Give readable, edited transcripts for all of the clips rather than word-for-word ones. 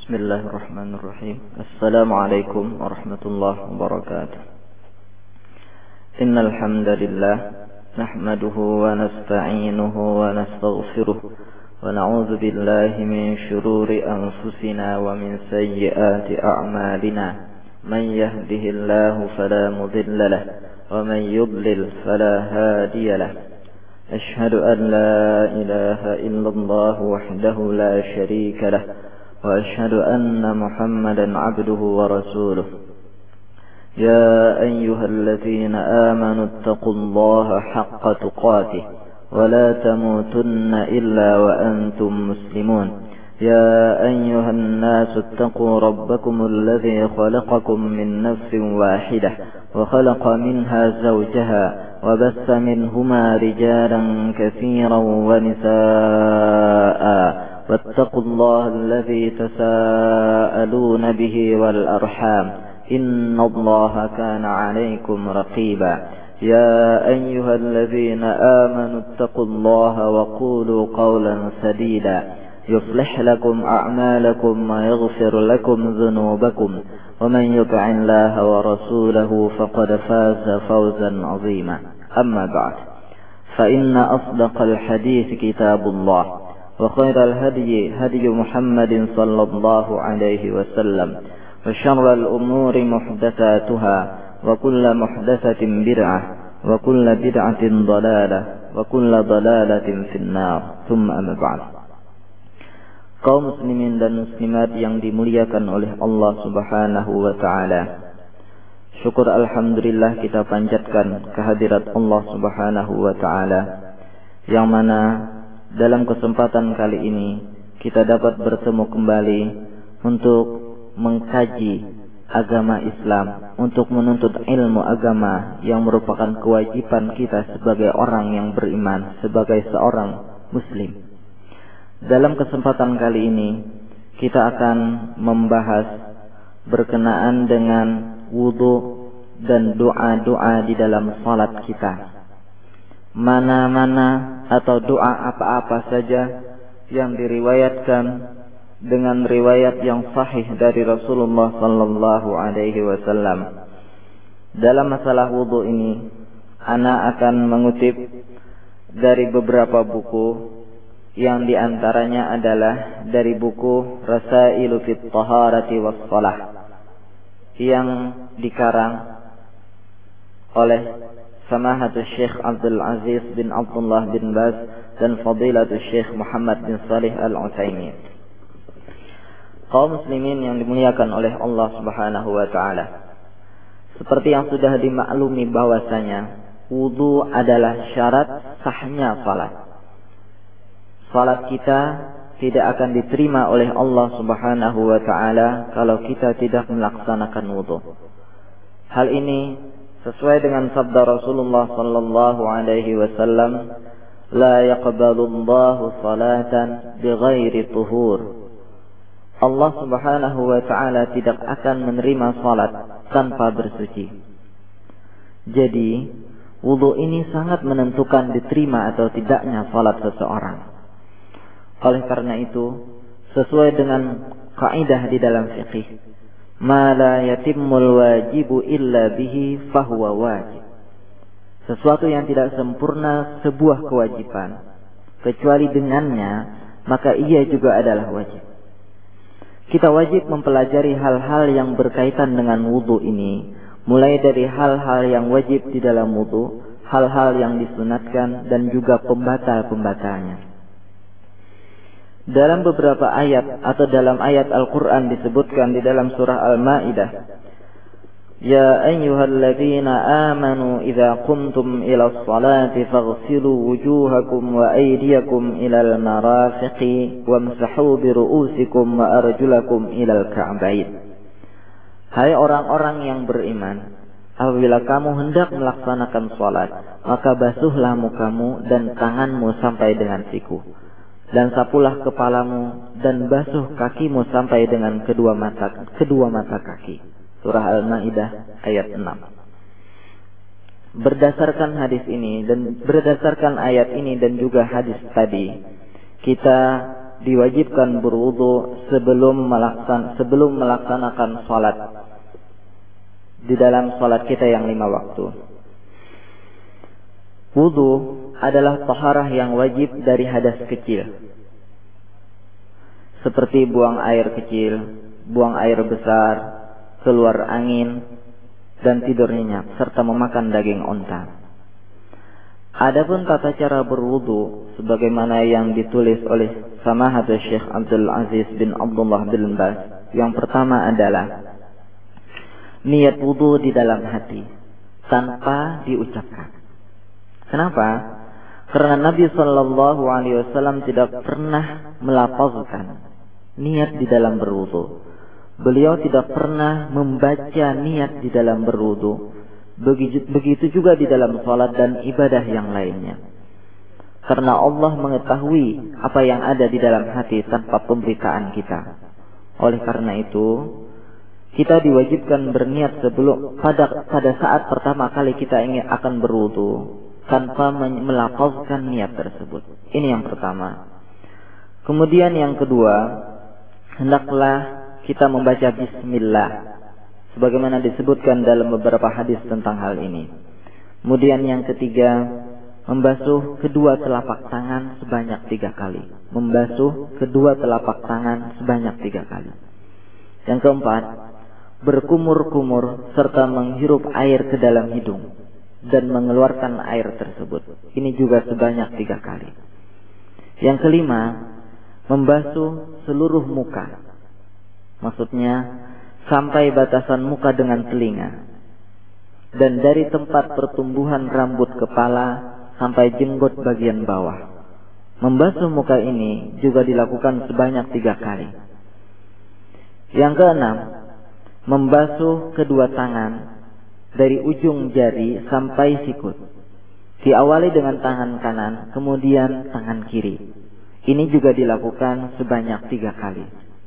Bismillahirrahmanirrahim. Assalamualaikum warahmatullahi wabarakatuh. Innal hamdalillah nahmaduhu wa nasta'inuhu wa nastaghfiruh wa na'udzu billahi min shururi anfusina wa min sayyiati a'malina. Man yahdihillahu fala mudilla lahu wa man yudlil fala hadiya lahu. Ashhadu an la ilaha illallah wahdahu la syarika lahu وأشهد أن محمدا عبده ورسوله يا أيها الذين آمنوا اتقوا الله حق تقاته ولا تموتن إلا وأنتم مسلمون يا أيها الناس اتقوا ربكم الذي خلقكم من نفس واحدة وخلق منها زوجها وبث منهما رجالا كثيرا ونساء واتقوا الله الذي تساءلون به والأرحام إن الله كان عليكم رقيبا يا أيها الذين آمنوا اتقوا الله وقولوا قولا سديدا يصلح لكم أعمالكم ويغفر لكم ذنوبكم ومن يطع الله ورسوله فقد فاز فوزا عظيما أما بعد فإن أصدق الحديث كتاب الله وخير الهدي هدي محمد صلى الله عليه وسلم وشر الأمور محدثاتها وكل محدثة بدعة وكل بدعة ضلالة وكل ضلالة في النار ثم أما بعد. Kaum muslimin dan muslimat yang dimuliakan oleh Allah Subhanahu wa taala. Syukur alhamdulillah kita panjatkan kehadirat Allah Subhanahu wa taala yang mana dalam kesempatan kali ini kita dapat bertemu kembali untuk mengkaji agama Islam, untuk menuntut ilmu agama yang merupakan kewajiban kita sebagai orang yang beriman, sebagai seorang muslim. Dalam kesempatan kali ini kita akan membahas berkenaan dengan wudu dan doa-doa di dalam salat kita. Mana-mana atau doa apa-apa saja yang diriwayatkan dengan riwayat yang sahih dari Rasulullah sallallahu alaihi wasallam. Dalam masalah wudu ini, ana akan mengutip dari beberapa buku yang diantaranya adalah dari buku Rasailu fit Taharati was Shalah yang dikarang oleh Samahatul Syekh Abdul Aziz bin Abdullah bin Baz dan Fadilatul Syekh Muhammad bin Salih Al-Utsaimin. Kaum muslimin yang dimuliakan oleh Allah Subhanahu wa taala. Seperti yang sudah dimaklumi bahwasanya wudu adalah syarat sahnya salat. Salat kita tidak akan diterima oleh Allah Subhanahu wa taala kalau kita tidak melaksanakan wudu. Hal ini sesuai dengan sabda Rasulullah sallallahu alaihi wasallam, la yaqbalu Allahu salatan bighairi tuhur. Allah Subhanahu wa taala tidak akan menerima salat tanpa bersuci. Jadi, wudu ini sangat menentukan diterima atau tidaknya salat seseorang. Oleh karena itu, sesuai dengan kaidah di dalam fikih, ma la yatimmul wajibu illa bihi fahuwa wajib. Sesuatu yang tidak sempurna sebuah kewajiban kecuali dengannya, maka ia juga adalah wajib. Kita wajib mempelajari hal-hal yang berkaitan dengan wudu ini, mulai dari hal-hal yang wajib di dalam wudu, hal-hal yang disunatkan dan juga pembatal-pembatalnya. Dalam beberapa ayat atau dalam ayat Al-Quran disebutkan di dalam surah Al-Ma'idah, Ya ayyuhalladzina amanu idza qumtum ila sholati faghsilu wujuhakum wa aydiyakum ilal marafiqi wamsahu bi ru'usikum wa arjulakum ilal ka'bain. Hai orang-orang yang beriman, apabila kamu hendak melaksanakan salat, maka basuhlah mukamu dan tanganmu sampai dengan siku, dan sapulah kepalamu dan basuh kakimu sampai dengan kedua mata kaki. Surah Al-Maidah ayat 6. Berdasarkan hadis ini dan berdasarkan ayat ini dan juga hadis tadi, kita diwajibkan berwudu sebelum melaksanakan salat di dalam salat kita yang 5 waktu. Wudu adalah taharah yang wajib dari hadas kecil, seperti buang air kecil, buang air besar, keluar angin, dan tidur nyenyak, serta memakan daging unta. Adapun tata cara berwudu sebagaimana yang ditulis oleh Samahatul Syekh Abdul Aziz bin Abdullah bin Baz, yang pertama adalah niat wudu di dalam hati tanpa diucapkan. Kenapa? Karena Nabi Shallallahu Alaihi Wasallam tidak pernah melafazkan niat di dalam berwudu. Beliau tidak pernah membaca niat di dalam berwudu. Begitu juga di dalam salat dan ibadah yang lainnya. Karena Allah mengetahui apa yang ada di dalam hati tanpa pemberitaan kita. Oleh karena itu, kita diwajibkan berniat sebelum pada saat pertama kali kita ingin akan berwudu tanpa melafazkan niat tersebut. Ini yang pertama. Kemudian yang kedua, hendaklah kita membaca bismillah sebagaimana disebutkan dalam beberapa hadis tentang hal ini. Kemudian yang ketiga, membasuh kedua telapak tangan sebanyak 3 kali. Membasuh kedua telapak tangan sebanyak 3 kali. Yang keempat, berkumur-kumur serta menghirup air ke dalam hidung dan mengeluarkan air tersebut. Ini juga sebanyak 3 kali. Yang kelima, membasuh seluruh muka. Maksudnya sampai batasan muka dengan telinga, dan dari tempat pertumbuhan rambut kepala sampai jenggot bagian bawah. Membasuh muka ini juga dilakukan sebanyak 3 kali. Yang keenam, membasuh kedua tangan dari ujung jari sampai sikut. Diawali dengan tangan kanan, kemudian tangan kiri. Ini juga dilakukan sebanyak 3 kali.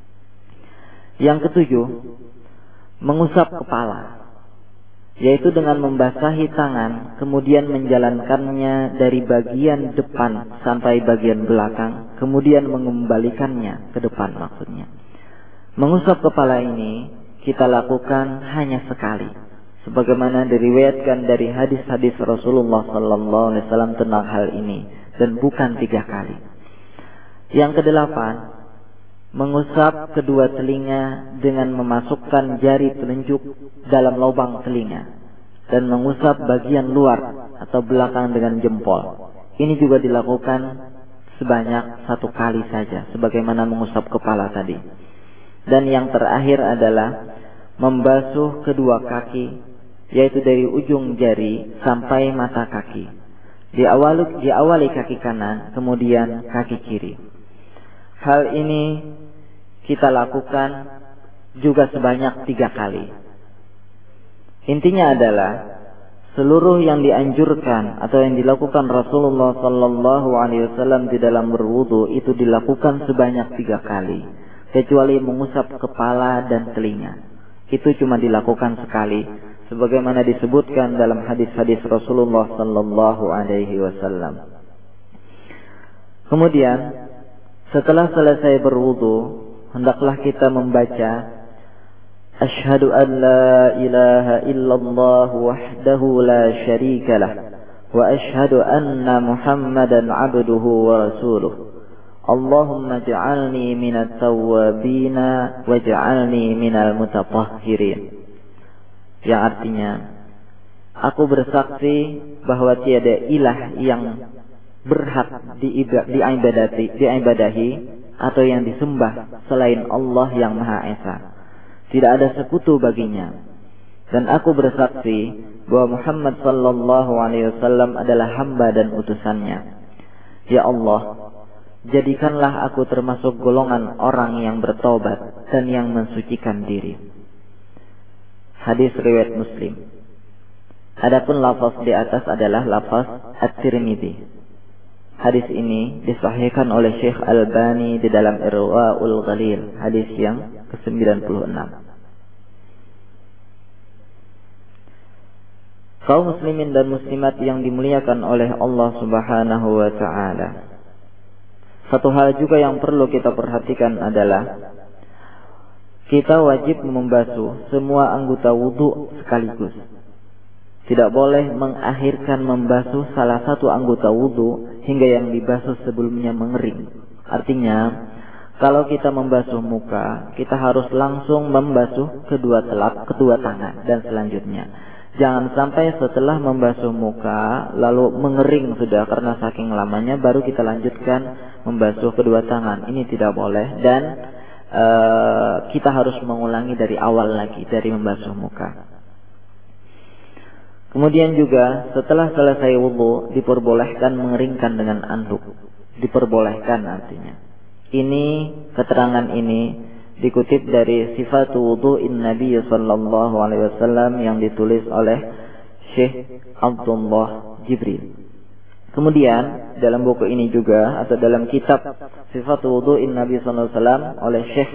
Yang ketujuh, mengusap kepala, yaitu dengan membasahi tangan, kemudian menjalankannya dari bagian depan sampai bagian belakang, kemudian mengembalikannya ke depan maksudnya. Mengusap kepala ini kita lakukan hanya sekali, sebagaimana diriwayatkan dari hadis-hadis Rasulullah sallallahu alaihi wasallam tentang hal ini, dan bukan 3 kali. Yang kedelapan, mengusap kedua telinga dengan memasukkan jari telunjuk dalam lubang telinga dan mengusap bagian luar atau belakang dengan jempol. Ini juga dilakukan sebanyak 1 kali saja, sebagaimana mengusap kepala tadi. Dan yang terakhir adalah membasuh kedua kaki, yaitu dari ujung jari sampai mata kaki. Diawali kaki kanan, kemudian kaki kiri. Hal ini kita lakukan juga sebanyak 3 kali. Intinya adalah seluruh yang dianjurkan atau yang dilakukan Rasulullah sallallahu alaihi wasallam di dalam berwudu itu dilakukan sebanyak 3 kali, kecuali mengusap kepala dan telinga. Itu cuma dilakukan sekali, sebagaimana disebutkan dalam hadis-hadis Rasulullah sallallahu alaihi wasallam. Kemudian setelah selesai berwudu, hendaklah kita membaca Asyhadu an la ilaha illallah wahdahu la syarika lah wa asyhadu anna Muhammadan abduhu wa rasuluh. Allahumma ja'alni minat tawwabina waj'alni minal mutatahhirin. Yang artinya, aku bersaksi bahwa tiada ilah yang berhak diibadahi atau yang disembah selain Allah yang Maha Esa. Tidak ada sekutu baginya. Dan aku bersaksi bahwa Muhammad sallallahu alaihi wasallam adalah hamba dan utusannya. Ya Allah, jadikanlah aku termasuk golongan orang yang bertobat dan yang mensucikan diri. Hadis riwayat Muslim. Adapun lafaz di atas adalah lafaz At-Tirmidzi. Hadis ini disahihkan oleh Syekh Albani di dalam Irwaul Ghalil, hadis yang ke-96. Kaum muslimin dan muslimat yang dimuliakan oleh Allah Subhanahu wa taala. Satu hal juga yang perlu kita perhatikan adalah kita wajib membasuh semua anggota wudu sekaligus. Tidak boleh mengakhirkan membasuh salah satu anggota wudu hingga yang dibasuh sebelumnya mengering. Artinya, kalau kita membasuh muka, kita harus langsung membasuh kedua tangan dan selanjutnya. Jangan sampai setelah membasuh muka lalu mengering sudah karena saking lamanya baru kita lanjutkan membasuh kedua tangan. Ini tidak boleh dan kita harus mengulangi dari awal lagi dari membasuh muka. Kemudian juga setelah selesai wudu diperbolehkan mengeringkan dengan anduk. Diperbolehkan artinya. Ini keterangan ini dikutip dari Sifatu Wudu'in Nabi sallallahu alaihi wasallam yang ditulis oleh Syekh Abdullah Jibril. Kemudian dalam buku ini juga atau dalam kitab Sifatu Wudu'in Nabi sallallahu alaihi wasallam oleh Syekh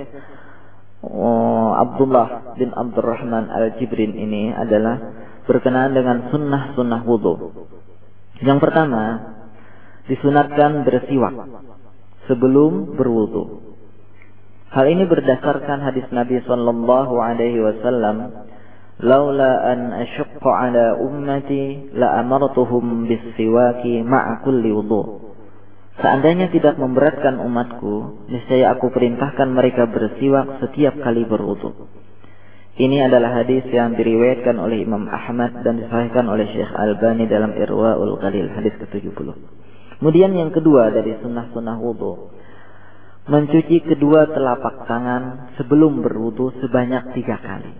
Abdullah bin Abdurrahman Al-Jibrin ini adalah berkenaan dengan sunnah-sunnah wudu. Yang pertama, disunatkan bersiwak sebelum berwudu. Hal ini berdasarkan hadis Nabi sallallahu alaihi wasallam, "Laula an asyqa ala ummati la amartuhum bis-siwaki ma'a kulli wudu." Seandainya tidak memberatkan umatku, niscaya aku perintahkan mereka bersiwak setiap kali berwudu. Ini adalah hadis yang diriwayatkan oleh Imam Ahmad dan disahihkan oleh Syekh Albani dalam Irwaul Ghalil, hadis ke-70. Kemudian yang kedua dari sunnah-sunnah wudu, mencuci kedua telapak tangan sebelum berwudu sebanyak 3 kali.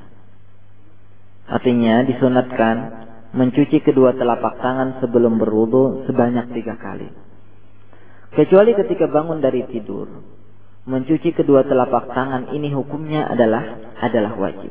Artinya disunatkan mencuci kedua telapak tangan sebelum berwudu sebanyak 3 kali. Kecuali ketika bangun dari tidur, mencuci kedua telapak tangan ini hukumnya adalah wajib.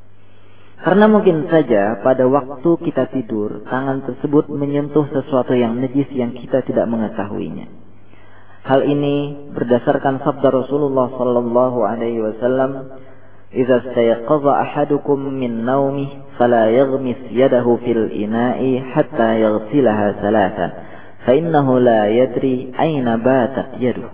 Karena mungkin saja pada waktu kita tidur, tangan tersebut menyentuh sesuatu yang najis yang kita tidak mengetahuinya. Hal ini berdasarkan sabda Rasulullah sallallahu alaihi wasallam, "Idza istayqadha ahadukum min naumih fala yaghmis yadahu fil ina'i hatta yaghsilaha thalathan, fa innahu la yadri aina batat yaduh."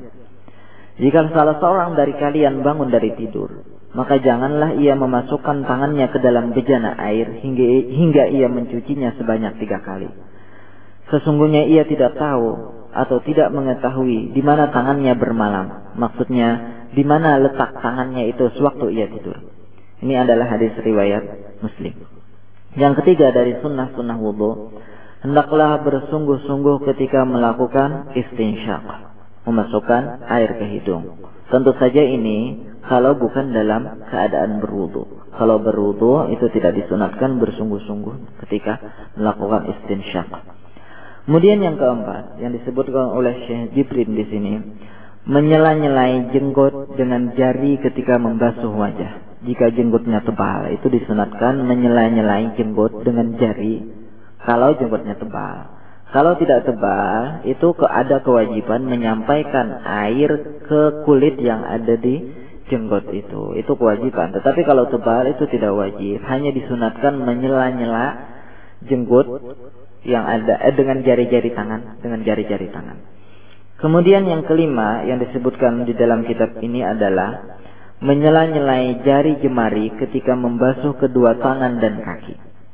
Jika salah seorang dari kalian bangun dari tidur, maka janganlah ia memasukkan tangannya ke dalam bejana air hingga ia mencucinya sebanyak 3 kali. Sesungguhnya ia tidak tahu atau tidak mengetahui di mana tangannya bermalam. Maksudnya, di mana letak tangannya itu sewaktu ia tidur. Ini adalah hadis riwayat Muslim. Yang ketiga dari sunnah-sunnah wudu, hendaklah bersungguh-sungguh ketika melakukan istinsyaq, memasukkan air ke hidung. Tentu saja ini kalau bukan dalam keadaan berwudu. Kalau berwudu itu tidak disunatkan bersungguh-sungguh ketika melakukan istinsyaq. Kemudian yang keempat yang disebutkan oleh Syekh Jibril di sini, menyela-nyelai jenggot dengan jari ketika membasuh wajah. Jika jenggotnya tebal, itu disunatkan menyela-nyelai jenggot dengan jari kalau jenggotnya tebal. Kalau tidak tebal, itu ada kewajiban menyampaikan air ke kulit yang ada di jenggot itu. Itu kewajiban. Tetapi kalau tebal itu tidak wajib, hanya disunatkan menyela-nyela jenggot yang ada dengan jari-jari tangan, Kemudian yang kelima yang disebutkan di dalam kitab ini adalah menyela-nyelai jari jemari ketika membasuh kedua tangan dan kaki.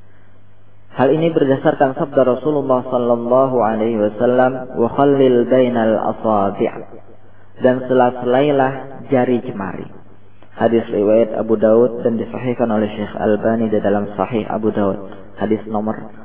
Hal ini berdasarkan sabda Rasulullah sallallahu alaihi wasallam, "Wa khallil bainal asabi'." Dan sela-selailah jari jemari. Hadis riwayat Abu Daud dan disahihkan oleh Syekh Albani di dalam Sahih Abu Daud, hadis nomor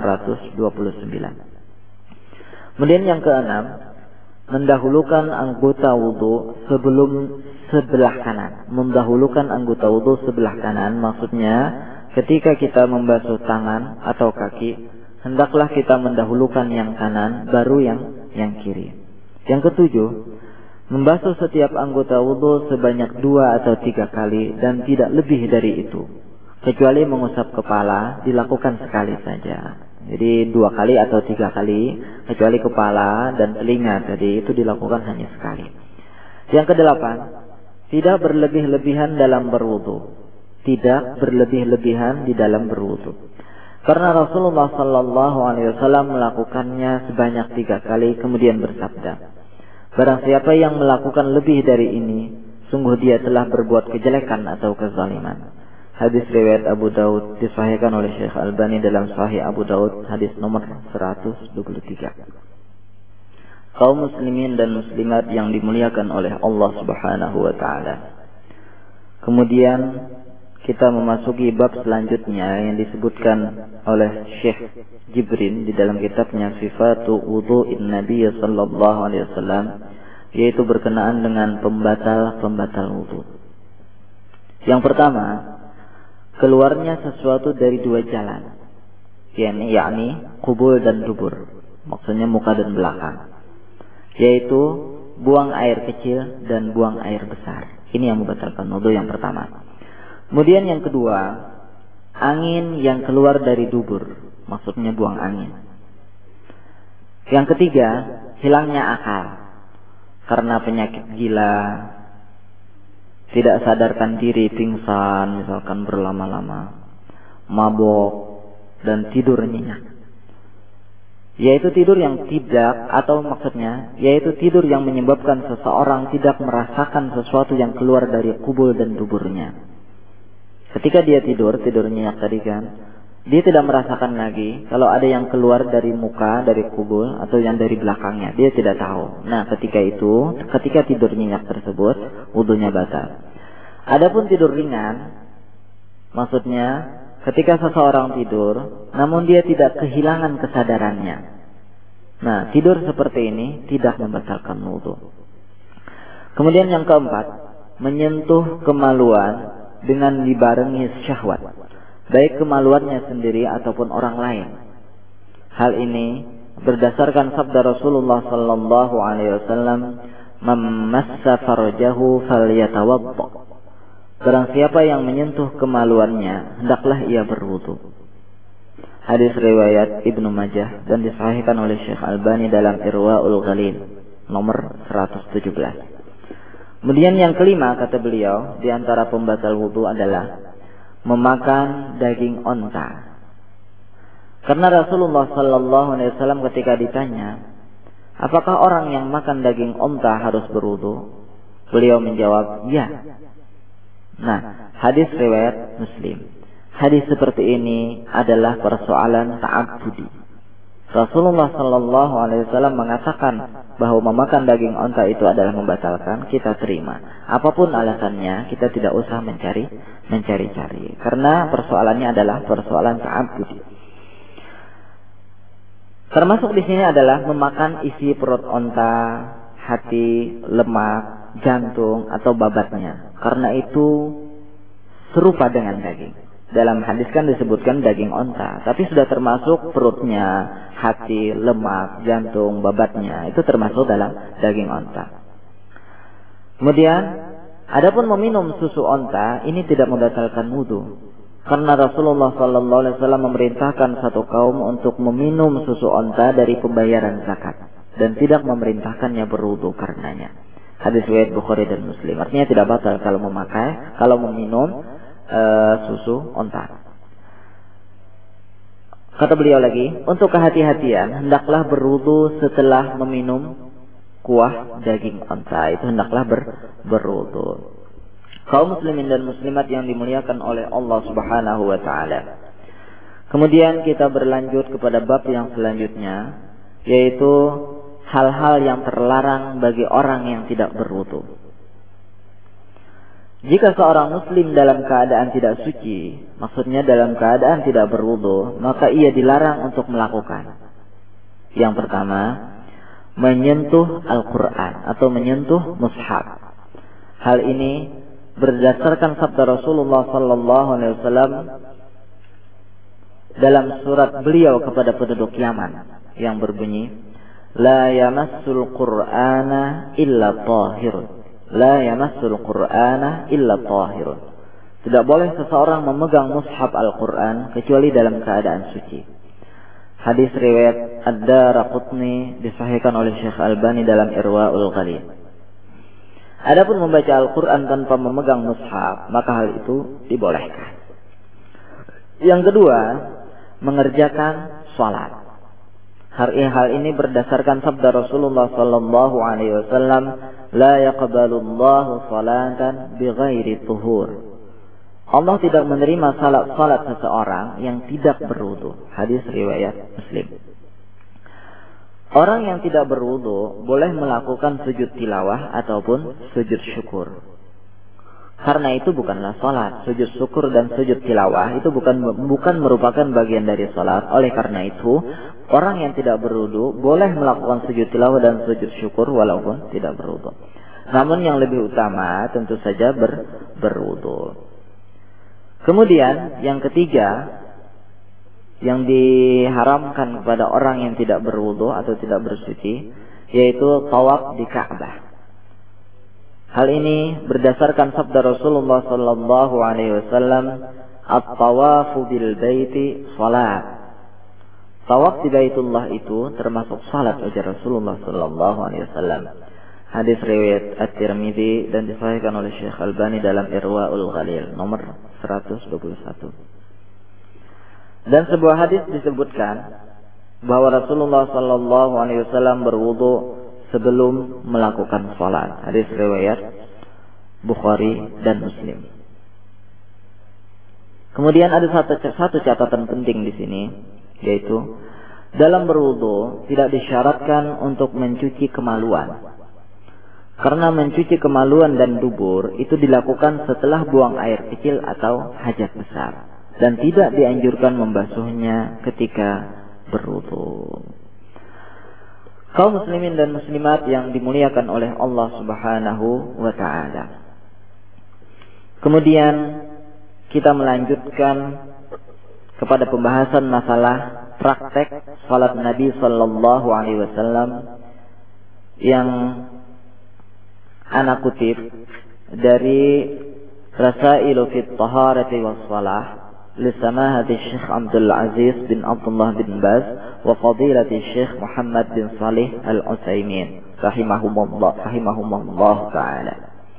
629. Kemudian yang keenam, mendahulukan anggota wudu sebelum sebelah kanan. Mendahulukan anggota wudu sebelah kanan maksudnya ketika kita membasuh tangan atau kaki, hendaklah kita mendahulukan yang kanan baru yang kiri. Yang ketujuh, membasuh setiap anggota wudu sebanyak 2 atau 3 kali dan tidak lebih dari itu. Kecuali mengusap kepala dilakukan sekali saja. Jadi 2 kali atau 3 kali, kecuali kepala dan telinga tadi itu dilakukan hanya sekali. Yang kedelapan, tidak berlebih-lebihan dalam berwudu. Tidak berlebih-lebihan di dalam berwudu. Karena Rasulullah sallallahu alaihi wasallam melakukannya sebanyak 3 kali kemudian bersabda, Barang siapa yang melakukan lebih dari ini, sungguh dia telah berbuat kejelekan atau kezaliman. Hadis riwayat Abu Daud, disahihkan oleh Syekh Albani dalam Sahih Abu Daud, hadis nomor 123. Kaum muslimin dan muslimat yang dimuliakan oleh Allah Subhanahu wa taala. Kemudian kita memasuki bab selanjutnya yang disebutkan oleh Syekh Jibrin di dalam kitabnya Sifatu Wudu'in Nabi sallallahu alaihi wasallam, yaitu berkenaan dengan pembatal wudu. Yang pertama, keluarnya sesuatu dari dua jalan, yakni qubul dan dubur, maksudnya muka dan belakang, yaitu buang air kecil dan buang air besar. Ini yang membatalkan wudu yang pertama. Kemudian yang kedua, angin yang keluar dari dubur, maksudnya buang angin. Yang ketiga, hilangnya akal karena penyakit gila, tidak sadarkan diri, pingsan misalkan berlama-lama, mabok, dan tidur nyenyak. Yaitu tidur yang tidak, atau maksudnya yaitu tidur yang menyebabkan seseorang tidak merasakan sesuatu yang keluar dari kubul dan duburnya. Ketika dia tidur nyenyak tadi kan, dia tidak merasakan lagi kalau ada yang keluar dari muka, dari kubul, atau yang dari belakangnya. Dia tidak tahu. Nah, ketika tidur nyenyak tersebut, wudunya batal. Adapun tidur ringan, maksudnya ketika seseorang tidur, namun dia tidak kehilangan kesadarannya. Nah, tidur seperti ini tidak membatalkan wudu. Kemudian yang keempat, menyentuh kemaluan dengan dibarengi syahwat, baik kemaluannya sendiri ataupun orang lain. Hal ini berdasarkan sabda Rasulullah sallallahu alaihi wasallam, "Man massa farjahu falyatawadda." Barang siapa yang menyentuh kemaluannya, hendaklah ia berwudu. Hadis riwayat Ibnu Majah dan disahihkan oleh Syekh Albani dalam Irwaul Ghalil nomor 117. Kemudian yang kelima, kata beliau, di antara pembatal wudu adalah memakan daging onta. Karena Rasulullah sallallahu alaihi wasallam ketika ditanya, apakah orang yang makan daging onta harus berwudu? Beliau menjawab, ya. Nah, hadis riwayat Muslim. Hadis seperti ini adalah persoalan ta'abbudi. Rasulullah sallallahu alaihi wasallam mengatakan bahwa memakan daging onta itu adalah membatalkan, kita terima. Apapun alasannya, kita tidak usah mencari-cari. Karena persoalannya adalah persoalan ta'abbudi. Termasuk di sini adalah memakan isi perut onta, hati, lemak, jantung atau babatnya. Karena itu serupa dengan daging. Dalam hadis kan disebutkan daging onta, tapi sudah termasuk perutnya, hati, lemak, jantung, babatnya, itu termasuk dalam daging onta. Kemudian, adapun meminum susu onta, ini tidak membatalkan wudu. Karena Rasulullah sallallahu alaihi wasallam memerintahkan satu kaum untuk meminum susu onta dari pembayaran zakat dan tidak memerintahkannya berwudu karenanya. Hadis riwayat Bukhari dan Muslim. Artinya tidak batal kalau meminum susu onta. Kata beliau lagi, untuk kehati-hatian hendaklah berwudu setelah meminum kuah daging onta. Itu hendaklah berwudu. Kaum muslimin dan muslimat yang dimuliakan oleh Allah Subhanahu wa taala. Kemudian kita berlanjut kepada bab yang selanjutnya, yaitu hal-hal yang terlarang bagi orang yang tidak berwudu. Jika seorang muslim dalam keadaan tidak suci, maksudnya dalam keadaan tidak berwudu, maka ia dilarang untuk melakukan. Yang pertama, menyentuh Al-Quran atau menyentuh mushaf. Hal ini berdasarkan sabda Rasulullah sallallahu alaihi wasallam dalam surat beliau kepada penduduk Yaman yang berbunyi, "La yamassul Qur'ana illa tahirun." La yamassul Qur'ana illa tahirun. Tidak boleh seseorang memegang mushaf Al-Quran kecuali dalam keadaan suci. Hadis riwayat Ad-Daraqutni disahihkan oleh Syekh Albani dalam Irwaul Ghalil. Adapun membaca Al-Quran tanpa memegang mushaf, maka hal itu dibolehkan. Yang kedua, mengerjakan salat. Hal ini berdasarkan sabda Rasulullah sallallahu alaihi wasallam, la yaqbalullahu salatan bighairi tuhur. Allah tidak menerima salat seseorang yang tidak berwudu. Hadis riwayat Muslim. Orang yang tidak berwudu boleh melakukan sujud tilawah ataupun sujud syukur. Karena itu bukanlah salat. Sujud syukur dan sujud tilawah itu bukan merupakan bagian dari salat. Oleh karena itu, orang yang tidak berwudu boleh melakukan sujud tilawah dan sujud syukur walaupun tidak berwudu. Namun yang lebih utama tentu saja berwudu. Kemudian yang ketiga yang diharamkan kepada orang yang tidak berwudu atau tidak bersuci, yaitu tawaf di Ka'bah. Hal ini berdasarkan sabda Rasulullah sallallahu alaihi wasallam, at-tawafu bil baiti salat. Tawaf di Baitullah itu termasuk salat ujar Rasulullah sallallahu alaihi wasallam. Hadis riwayat At-Tirmidzi dan disahihkan oleh Syekh Albani dalam Irwaul Ghalil nomor 121. Dan sebuah hadis disebutkan bahwa Rasulullah sallallahu alaihi wasallam berwudu sebelum melakukan salat. Hadis riwayat Bukhari dan Muslim. Kemudian ada satu catatan penting di sini, yaitu dalam berwudu tidak disyaratkan untuk mencuci kemaluan. Karena mencuci kemaluan dan dubur itu dilakukan setelah buang air kecil atau hajat besar, dan tidak dianjurkan membasuhnya ketika berwudu. Kaum muslimin dan muslimat yang dimuliakan oleh Allah Subhanahu wa taala. Kemudian kita melanjutkan kepada pembahasan masalah praktek salat Nabi sallallahu alaihi wasallam yang ana kutip dari Rasailu fit Taharati was Shalah لسماحة الشيخ عبد العزيز بن عبد الله بن باز وفضيلة الشيخ محمد بن صالح العثيمين رحمهم الله تعالى.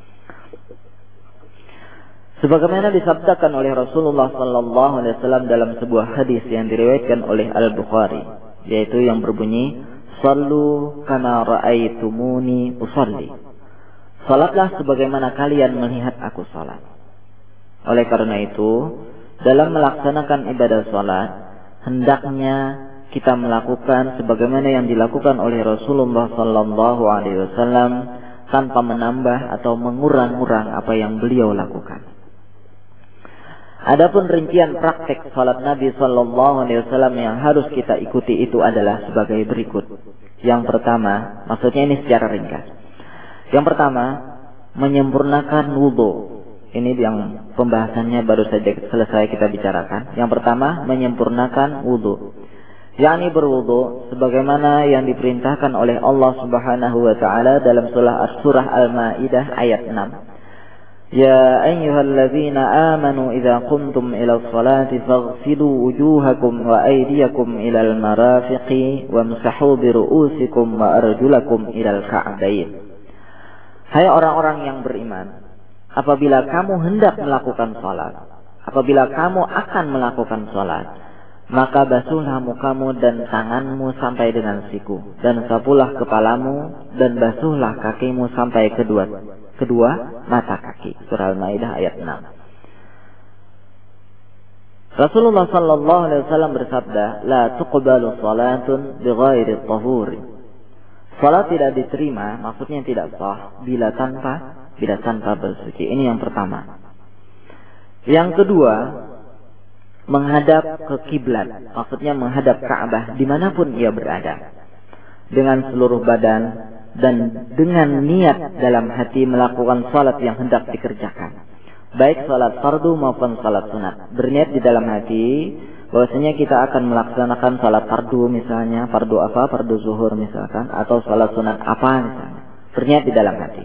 Sebagaimana disabdakan oleh Rasulullah sallallahu alaihi wasallam dalam sebuah hadis yang diriwayatkan oleh Al-Bukhari, yaitu yang berbunyi, "Shallu kama ra'aitumuni usalli." Salatlah sebagaimana kalian melihat aku salat. Oleh karena itu, dalam melaksanakan ibadah salat, hendaknya kita melakukan sebagaimana yang dilakukan oleh Rasulullah sallallahu alaihi wasallam tanpa menambah atau mengurang-urang apa yang beliau lakukan. Adapun rincian praktek salat Nabi sallallahu alaihi wasallam yang harus kita ikuti itu adalah sebagai berikut. Yang pertama, maksudnya ini secara ringkas. Yang pertama, menyempurnakan wudu. Ini yang pembahasannya baru saja selesai kita bicarakan. Yang pertama, menyempurnakan wudu. yakni berwudu sebagaimana yang diperintahkan oleh Allah Subhanahu wa taala dalam surah Al-Maidah ayat 6. Ya ayyuhalladzina amanu idza qumtum ila sholati faghsilu wujuhakum wa aydiyakum ila al-marafiqi wamsahu bi ru'usikum wa arjulakum ila al-ka'bayn. Hai orang-orang yang beriman, apabila kamu hendak melakukan salat, apabila kamu akan melakukan salat, maka basuhlah mukamu dan tanganmu sampai dengan siku, dan sapulah kepalamu dan basuhlah kakimu sampai kedua mata kaki. Surah Al-Maidah ayat 6. Rasulullah sallallahu alaihi wasallam bersabda, la tuqbalu salatun bighairi tahuri. Salat tidak diterima, maksudnya tidak sah bila tanpa bersuci. Ini yang pertama. Yang kedua, menghadap ke kiblat, maksudnya menghadap Ka'bah dimanapun ia berada, dengan seluruh badan dan dengan niat dalam hati melakukan salat yang hendak dikerjakan, baik salat fardu maupun salat sunat. Berniat di dalam hati bahwasanya kita akan melaksanakan salat fardu, misalnya fardu apa, fardu zuhur misalkan, atau salat sunat apa misalnya. Berniat di dalam hati.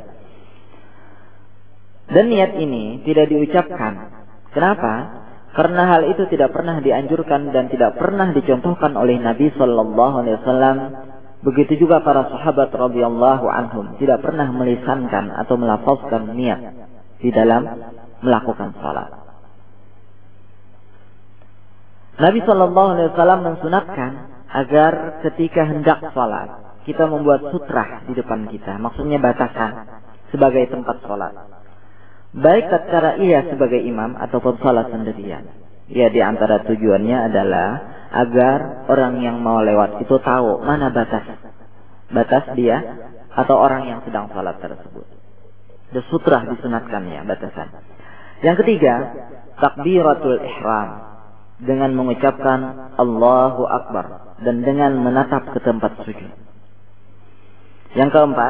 Dan niat ini tidak diucapkan. Kenapa? Karena hal itu tidak pernah dianjurkan dan tidak pernah dicontohkan oleh Nabi sallallahu alaihi wasallam. Begitu juga para sahabat radhiyallahu anhum tidak pernah melisankan atau melafazkan niat di dalam melakukan salat. Nabi sallallahu alaihi wasallam mensunatkan agar ketika hendak sholat kita membuat sutrah di depan kita, maksudnya batasan sebagai tempat sholat, baik secara ia sebagai imam ataupun sholat sendirian. Ya, di antara tujuannya adalah agar orang yang mau lewat itu tahu mana batas dia atau orang yang sedang sholat tersebut. The sutrah disunatkan ya, batasan. Yang ketiga, takbiratul ihram, dengan mengucapkan Allahu Akbar dan dengan menatap ke tempat sujud. Yang keempat,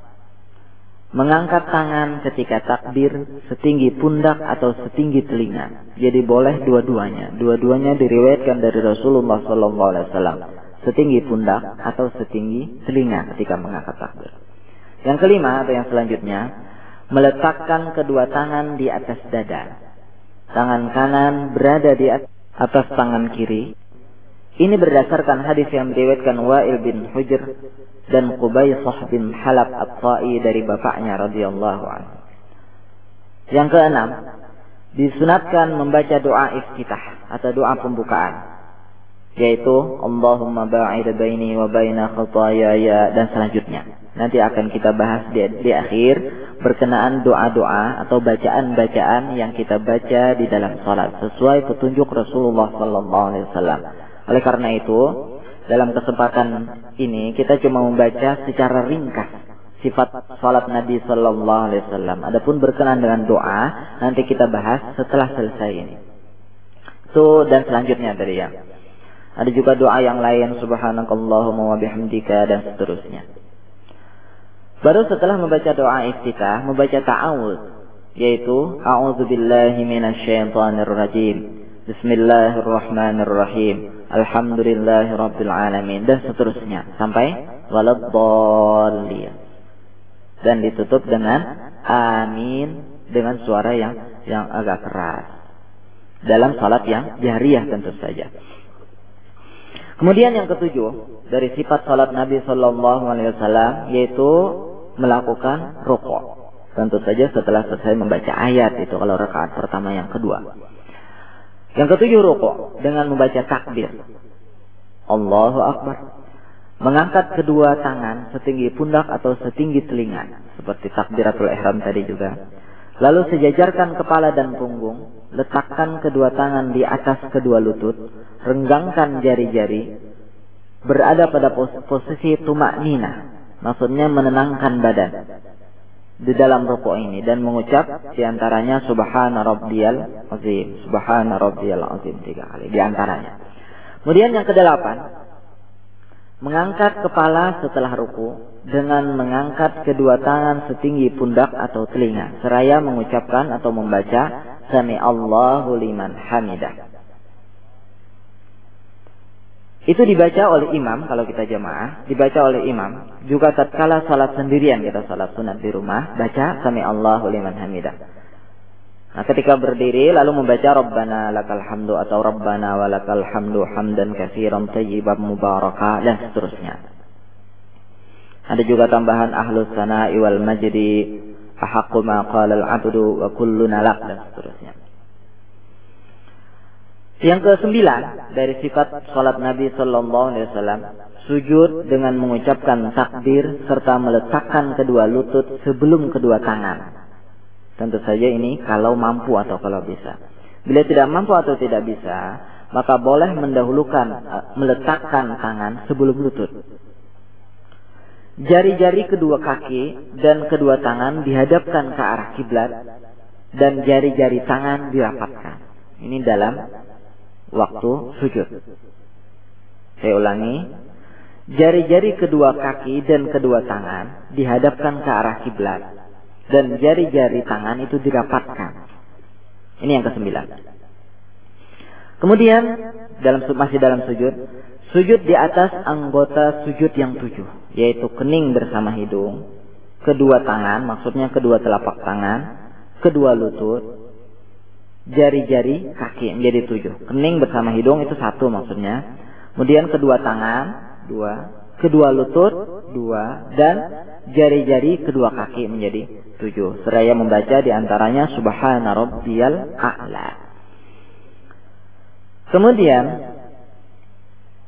mengangkat tangan ketika takbir setinggi pundak atau setinggi telinga. Jadi boleh dua-duanya. Dua-duanya diriwayatkan dari Rasulullah SAW. Setinggi pundak atau setinggi telinga ketika mengangkat takbir. Yang kelima atau yang selanjutnya, meletakkan kedua tangan di atas dada. Tangan kanan berada di atas tangan kiri. Ini berdasarkan hadis yang diriwayatkan Wa'il bin Hujr dan Qubaisah bin Halab At-Ta'i dari bapaknya radhiyallahu anhu. Yang keenam, disunatkan membaca doa iftitah atau doa pembukaan, yaitu Allahumma ba'id baini wa baina khataayaya dan selanjutnya. Nanti akan kita bahas di akhir berkenaan doa-doa atau bacaan-bacaan yang kita baca di dalam salat sesuai petunjuk Rasulullah sallallahu alaihi wasallam. Oleh karena itu, dalam kesempatan ini kita cuma membaca secara ringkas sifat salat Nabi sallallahu alaihi wasallam. Adapun berkenaan dengan doa nanti kita bahas setelah selesai ini. Itu dan selanjutnya tadi ya. Ada juga doa yang lain, subhanakallahumma wa bihamdika dan seterusnya. Baru setelah membaca doa iftitah, membaca ta'awudz, yaitu a'udzubillahi minasyaitonir rajim, bismillahirrahmanirrahim, alhamdulillahirabbil alamin dan seterusnya sampai waladdallin. Dan ditutup dengan amin dengan suara yang agak keras. Dalam salat yang jahriyah tentu saja. Kemudian yang ketujuh dari sifat salat Nabi sallallahu alaihi wasallam yaitu melakukan rukuk. Tentu saja setelah selesai membaca ayat itu kalau rakaat pertama yang kedua. Yang ketujuh rukuk dengan membaca takbir. Allahu Akbar. Mengangkat kedua tangan setinggi pundak atau setinggi telinga seperti takbiratul ihram tadi juga. Lalu sejajarkan kepala dan punggung, letakkan kedua tangan di atas kedua lutut, renggangkan jari-jari, berada pada posisi tumakninah, maksudnya menenangkan badan di dalam rukuk ini dan mengucap diantaranya subhana rabbiyal azim, subhana rabbiyal azim 3 kali diantaranya. Kemudian yang kedelapan, mengangkat kepala setelah ruku dengan mengangkat kedua tangan setinggi pundak atau telinga seraya mengucapkan atau membaca sami Allahu liman hamidah. Itu dibaca oleh imam kalau kita jamaah, dibaca oleh imam. Juga tatkala salat sendirian kita salat sunat di rumah, baca sami Allahu liman hamidah. Nah, ketika berdiri lalu membaca Rabbana lakal hamdu atau Rabbana walakal hamdu hamdan katsiran thayyiban mubaraka dan seterusnya. Ada juga tambahan ahlus sana'i wal majdi ahaqqu ma qala al-'abdu wa kulluna lak dan seterusnya. Yang ke-9 dari sifat salat Nabi sallallahu alaihi wasallam, sujud dengan mengucapkan takbir serta meletakkan kedua lutut sebelum kedua tangan. Tentu saja ini kalau mampu atau kalau bisa. Bila tidak mampu atau tidak bisa, maka boleh mendahulukan meletakkan tangan sebelum lutut. Jari-jari kedua kaki dan kedua tangan dihadapkan ke arah kiblat dan jari-jari tangan dirapatkan. Ini dalam waktu sujud. Saya ulangi. Jari-jari kedua kaki dan kedua tangan dihadapkan ke arah kiblat dan jari-jari tangan itu dirapatkan. Ini yang ke-9. Kemudian masih dalam sujud, sujud di atas anggota sujud yang 7, yaitu kening bersama hidung, kedua tangan, maksudnya kedua telapak tangan, kedua lutut, jari-jari kaki menjadi 7. Kening bersama hidung itu 1 maksudnya. Kemudian kedua tangan 2, kedua lutut 2, dan jari-jari kedua kaki menjadi 7. Seraya membaca diantaranya subhana rabbiyal a'la. Kemudian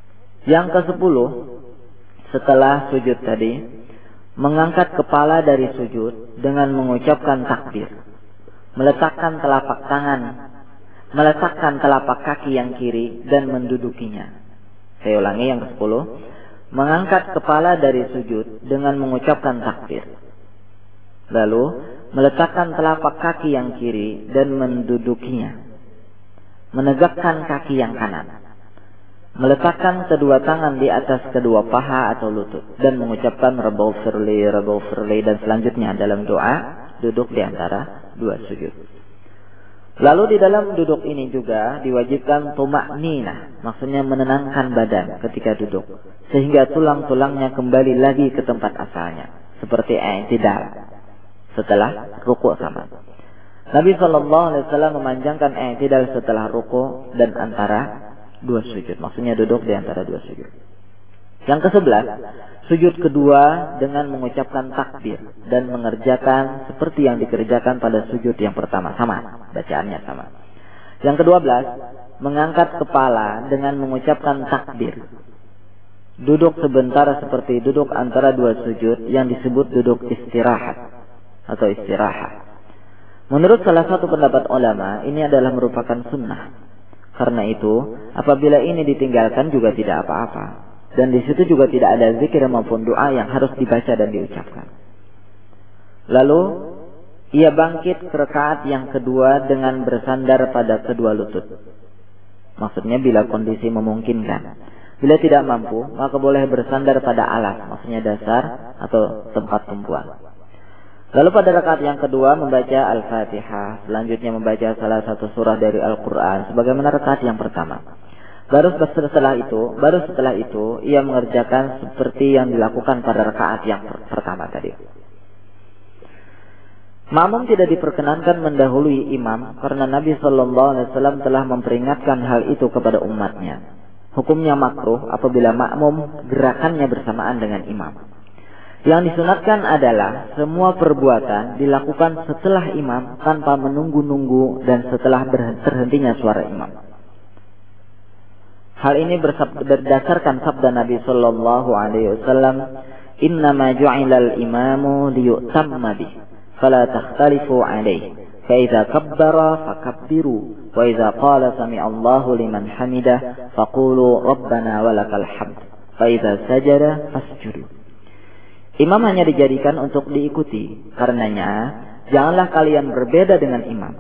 Yang ke-10, setelah sujud tadi, mengangkat kepala dari sujud dengan mengucapkan takbir, meletakkan telapak tangan, meletakkan telapak kaki yang kiri dan mendudukinya. Saya ulangi yang ke-10, mengangkat kepala dari sujud dengan mengucapkan takbir, lalu meletakkan telapak kaki yang kiri dan mendudukinya, menegakkan kaki yang kanan, meletakkan kedua tangan di atas kedua paha atau lutut dan mengucapkan Rabbighfirli dan selanjutnya dalam doa duduk di antara dua sujud. Lalu di dalam duduk ini juga diwajibkan tuma'ninah, maksudnya menenangkan badan ketika duduk sehingga tulang-tulangnya kembali lagi ke tempat asalnya, seperti i'tidal setelah ruku' sama. Nabi SAW memanjangkan i'tidal setelah ruku' dan antara dua sujud, maksudnya duduk di antara dua sujud. Yang ke-11, sujud kedua dengan mengucapkan takbir dan mengerjakan seperti yang dikerjakan pada sujud yang pertama, sama, bacaannya sama. Yang ke-12, mengangkat kepala dengan mengucapkan takbir, duduk sebentar seperti duduk antara dua sujud yang disebut duduk istirahat atau istirahat. Menurut salah satu pendapat ulama, ini adalah merupakan sunnah. Karena itu, apabila ini ditinggalkan juga tidak apa-apa. Dan di situ juga tidak ada zikir maupun doa yang harus dibaca dan diucapkan. Lalu, ia bangkit ke rakaat yang kedua dengan bersandar pada kedua lutut. Maksudnya bila kondisi memungkinkan. Bila tidak mampu, maka boleh bersandar pada alas, maksudnya dasar atau tempat tumpuan. Lalu pada rakaat yang kedua membaca Al-Fatihah, selanjutnya membaca salah satu surah dari Al-Quran, sebagaimana rakaat yang pertama. Baru setelah itu, ia mengerjakan seperti yang dilakukan pada rakaat yang pertama tadi. Makmum tidak diperkenankan mendahului imam, karena Nabi SAW telah memperingatkan hal itu kepada umatnya. Hukumnya makruh apabila makmum gerakannya bersamaan dengan imam. Yang disunatkan adalah semua perbuatan dilakukan setelah imam tanpa menunggu-nunggu dan setelah terhentinya suara imam. Hal ini berdasarkan sabda Nabi sallallahu alaihi wasallam, "Innama ju'ilal imamu liyu'tamma bih, fala takhtalifu alaihi. Fa idza kabbara fakabbiru, wa idza qala sami'allahu liman hamidah, faqulu rabbana walakal hamd. Fa idza sajada fasjudu." Imam hanya dijadikan untuk diikuti. Karenanya, janganlah kalian berbeda dengan imam.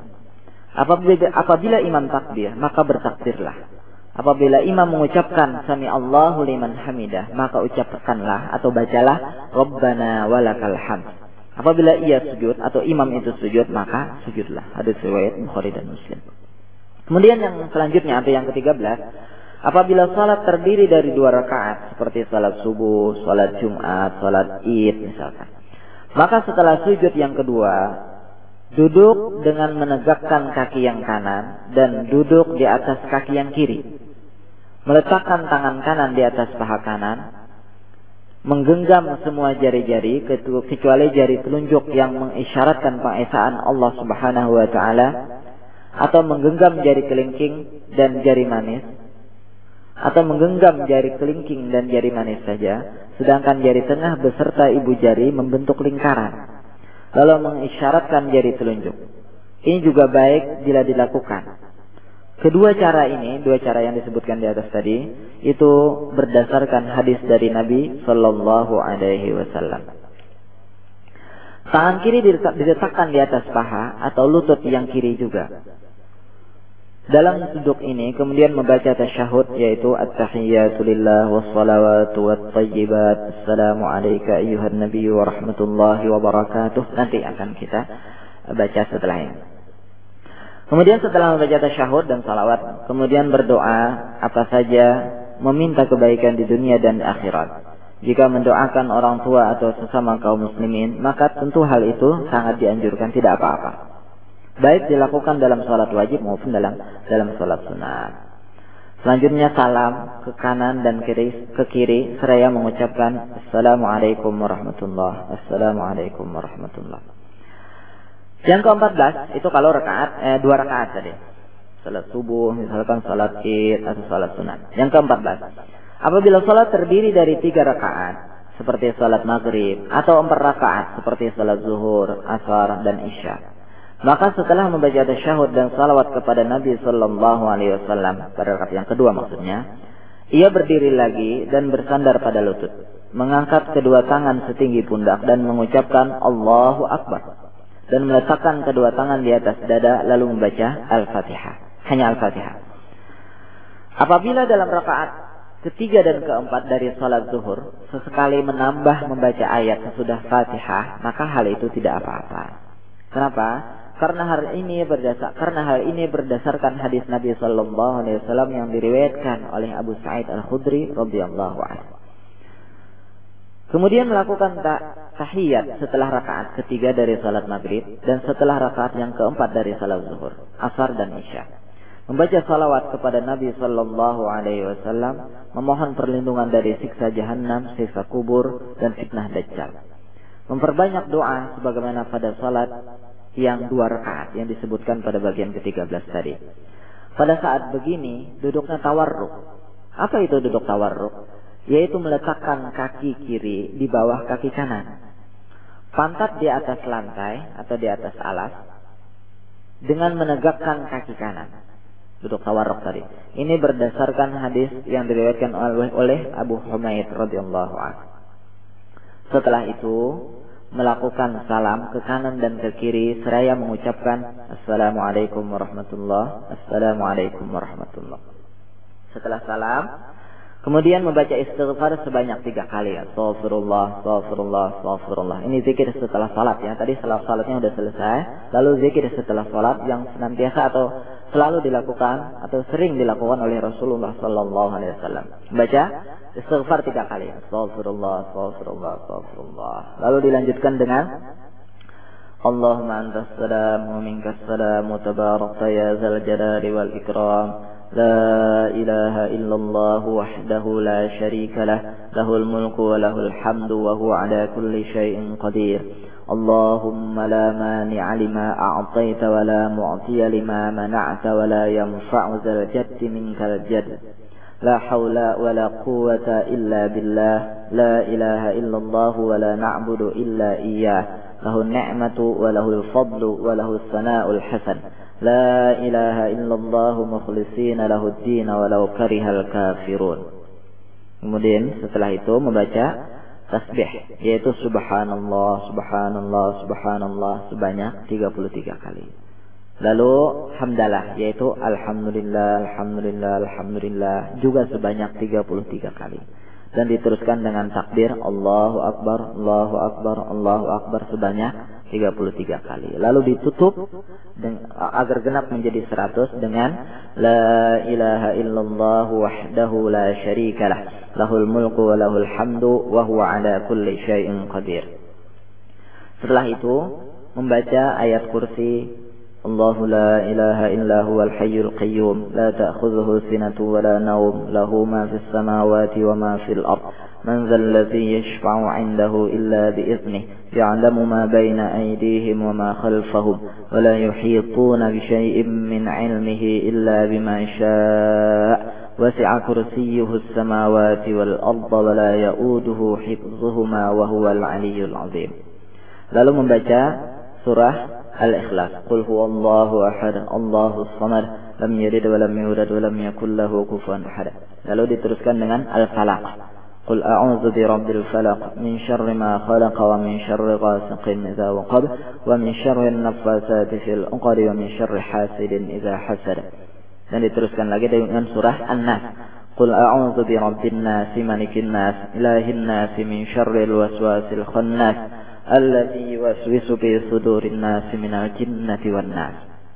Apabila imam takbir, maka bertakbirlah. Apabila imam mengucapkan Sami Allahu liman hamidah, maka ucapkanlah atau bacalah Rabbana walakal hamd. Apabila ia sujud atau imam itu sujud, maka sujudlah. Hadis riwayat Bukhari dan Muslim. Kemudian yang selanjutnya atau yang ke-13, apabila salat terdiri dari 2 rakaat seperti salat subuh, salat Jumat, salat Id misalkan, maka setelah sujud yang kedua duduk dengan menegakkan kaki yang kanan dan duduk di atas kaki yang kiri, meletakkan tangan kanan di atas paha kanan, menggenggam semua jari-jari kecuali jari telunjuk yang mengisyaratkan pengesaan Allah Subhanahu wa taala, atau menggenggam jari kelingking dan jari manis, atau menggenggam jari kelingking dan jari manis saja, sedangkan jari tengah beserta ibu jari membentuk lingkaran, lalu mengisyaratkan jari telunjuk. Ini juga baik bila dilakukan. Kedua cara ini, 2 cara yang disebutkan di atas tadi, itu berdasarkan hadis dari Nabi Sallallahu Alaihi Wasallam. Tangan kiri diletakkan di atas paha atau lutut yang kiri juga. Dalam duduk ini kemudian membaca tasyahud, yaitu at-tahiyyatu lillah wassalawatu wattayyibat, assalamu alayka ayyuhan nabiyyu wa rahmatullahi wa barakatuh. Nanti akan kita baca setelah ini. Kemudian setelah membaca tasyahud dan salawat, kemudian berdoa apa saja, meminta kebaikan di dunia dan akhirat. Jika mendoakan orang tua atau sesama kaum muslimin, maka tentu hal itu sangat dianjurkan, tidak apa-apa. Baik dilakukan dalam salat wajib maupun dalam salat sunat. Selanjutnya salam ke kanan dan ke kiri seraya mengucapkan Assalamualaikum warahmatullahi wabarakatuh. Assalamualaikum warahmatullahi wabarakatuh. Yang ke-14 itu kalau 2 rakaat tadi. Salat subuh, misalkan salat Id atau salat sunat. Yang ke-14, Apabila salat terdiri dari 3 rakaat, seperti salat maghrib, atau 4 rakaat, seperti salat zuhur, asar, dan isya, maka setelah membaca tasyahud dan salawat kepada Nabi Sallallahu Alaihi Wasallam pada rakaat yang kedua maksudnya, ia berdiri lagi dan bersandar pada lutut, mengangkat kedua tangan setinggi pundak dan mengucapkan Allahu Akbar, dan meletakkan kedua tangan di atas dada lalu membaca Al-Fatihah, hanya Al-Fatihah. Apabila dalam rakaat ketiga dan keempat dari salat zuhur sesekali menambah membaca ayat sesudah Fatihah, maka hal itu tidak apa-apa. Kenapa? Karena hal ini berdasarkan hadis Nabi Sallallahu Alaihi Wasallam yang diriwayatkan oleh Abu Sa'id Al-Khudri radhiyallahu anhu. Kemudian melakukan tahiyat setelah rakaat ketiga dari salat maghrib dan setelah rakaat yang keempat dari salat zuhur, asar, dan isya. Membaca salawat kepada Nabi Sallallahu Alaihi Wasallam, memohon perlindungan dari siksa jahanam, siksa kubur, dan fitnah dajjal. Memperbanyak doa sebagaimana pada salat yang 2 rakaat yang disebutkan pada bagian ke-13 tadi. Pada saat begini, duduknya tawarruk. Apa itu duduk tawarruk? Yaitu meletakkan kaki kiri di bawah kaki kanan, pantat di atas lantai atau di atas alas, dengan menegakkan kaki kanan. Duduk tawarruk tadi. Ini berdasarkan hadis yang diriwayatkan oleh Abu Humaid radhiyallahu anhu. Setelah itu melakukan salam ke kanan dan ke kiri seraya mengucapkan Assalamualaikum warahmatullahi, Assalamualaikum warahmatullahi. Setelah salam, kemudian membaca istighfar sebanyak 3 kali. Astaghfirullah, astaghfirullah, astaghfirullah. Ini zikir setelah salat ya. Tadi setelah salatnya sudah selesai. Lalu zikir setelah salat yang senantiasa atau selalu dilakukan atau sering dilakukan oleh Rasulullah Sallallahu Alaihi Wasallam. Baca istighfar 3 kali. Astaghfirullah, astaghfirullah, astaghfirullah. Lalu dilanjutkan dengan Allahumma antas salam wa minkas salam wa tabarakta ya zal jalali wal ikram. لا إله إلا الله وحده لا شريك له له الملك وله الحمد وهو على كل شيء قدير اللهم لا مانع لما أعطيت ولا معطي لما منعت ولا ينفع ذا الجد منك الجد لا حول ولا قوة إلا بالله لا إله إلا الله ولا نعبد إلا إياه له النعمة وله الفضل وله الثناء الحسن لا ilaha illallah mukhlishina lahuddin walau karihal kafirun. Kemudian setelah itu membaca tasbih, yaitu subhanallah, subhanallah, subhanallah sebanyak 33 kali. Lalu hamdalah, yaitu alhamdulillah, alhamdulillah, alhamdulillah juga sebanyak 33 kali. Dan diteruskan dengan takbir Allahu Akbar, Allahu Akbar, Allahu Akbar sebanyak 33 kali. Lalu ditutup agar genap menjadi 100 dengan La ilaha illallah wahdahu la syarikalah lahul mulku wa lahul hamdu wa huwa ala kulli syai'in qadir. Setelah itu membaca ayat kursi Allahu la ilaha illa huwal hayyul qayyum la ta'khudhuhu sinatun wa la nawm lahu ma fis samawati wa ma fil ard man dhal ladzi yashfa'u 'indahu illa bi idhnihi ya'lamu ma bayna aydihim wa ma khalfahum wa la yuhituna bi shay'in min 'ilmihi illa bima sha'a wasi'a kursiyyuhu as-samawati wal arda wa la ya'uduhu hifdhuhuma wa huwal 'aliyyul 'azim. Lalu membaca surah Al-Ikhlas. Qul huwallahu ahad, Allahus samad, lam yalid wa lam yulad wa lam yakul lahu kufuwan ahad. Lalu diteruskan dengan Al-Falaq. Qul a'udzu birabbil falaq min syarri ma khalaq wa min syarri ghasiqin idza waqab wa min syarri an-naffatsati fil 'uqad wa min syarri hasidin idza hasad. Dan diteruskan lagi dengan surah An-Nas. Qul a'udzu birabbin nas, malikin nas, ilahin nas, min syarril waswasil khannas alladzi yuwaswisu fi sudurin nas minal jinnati wan nas.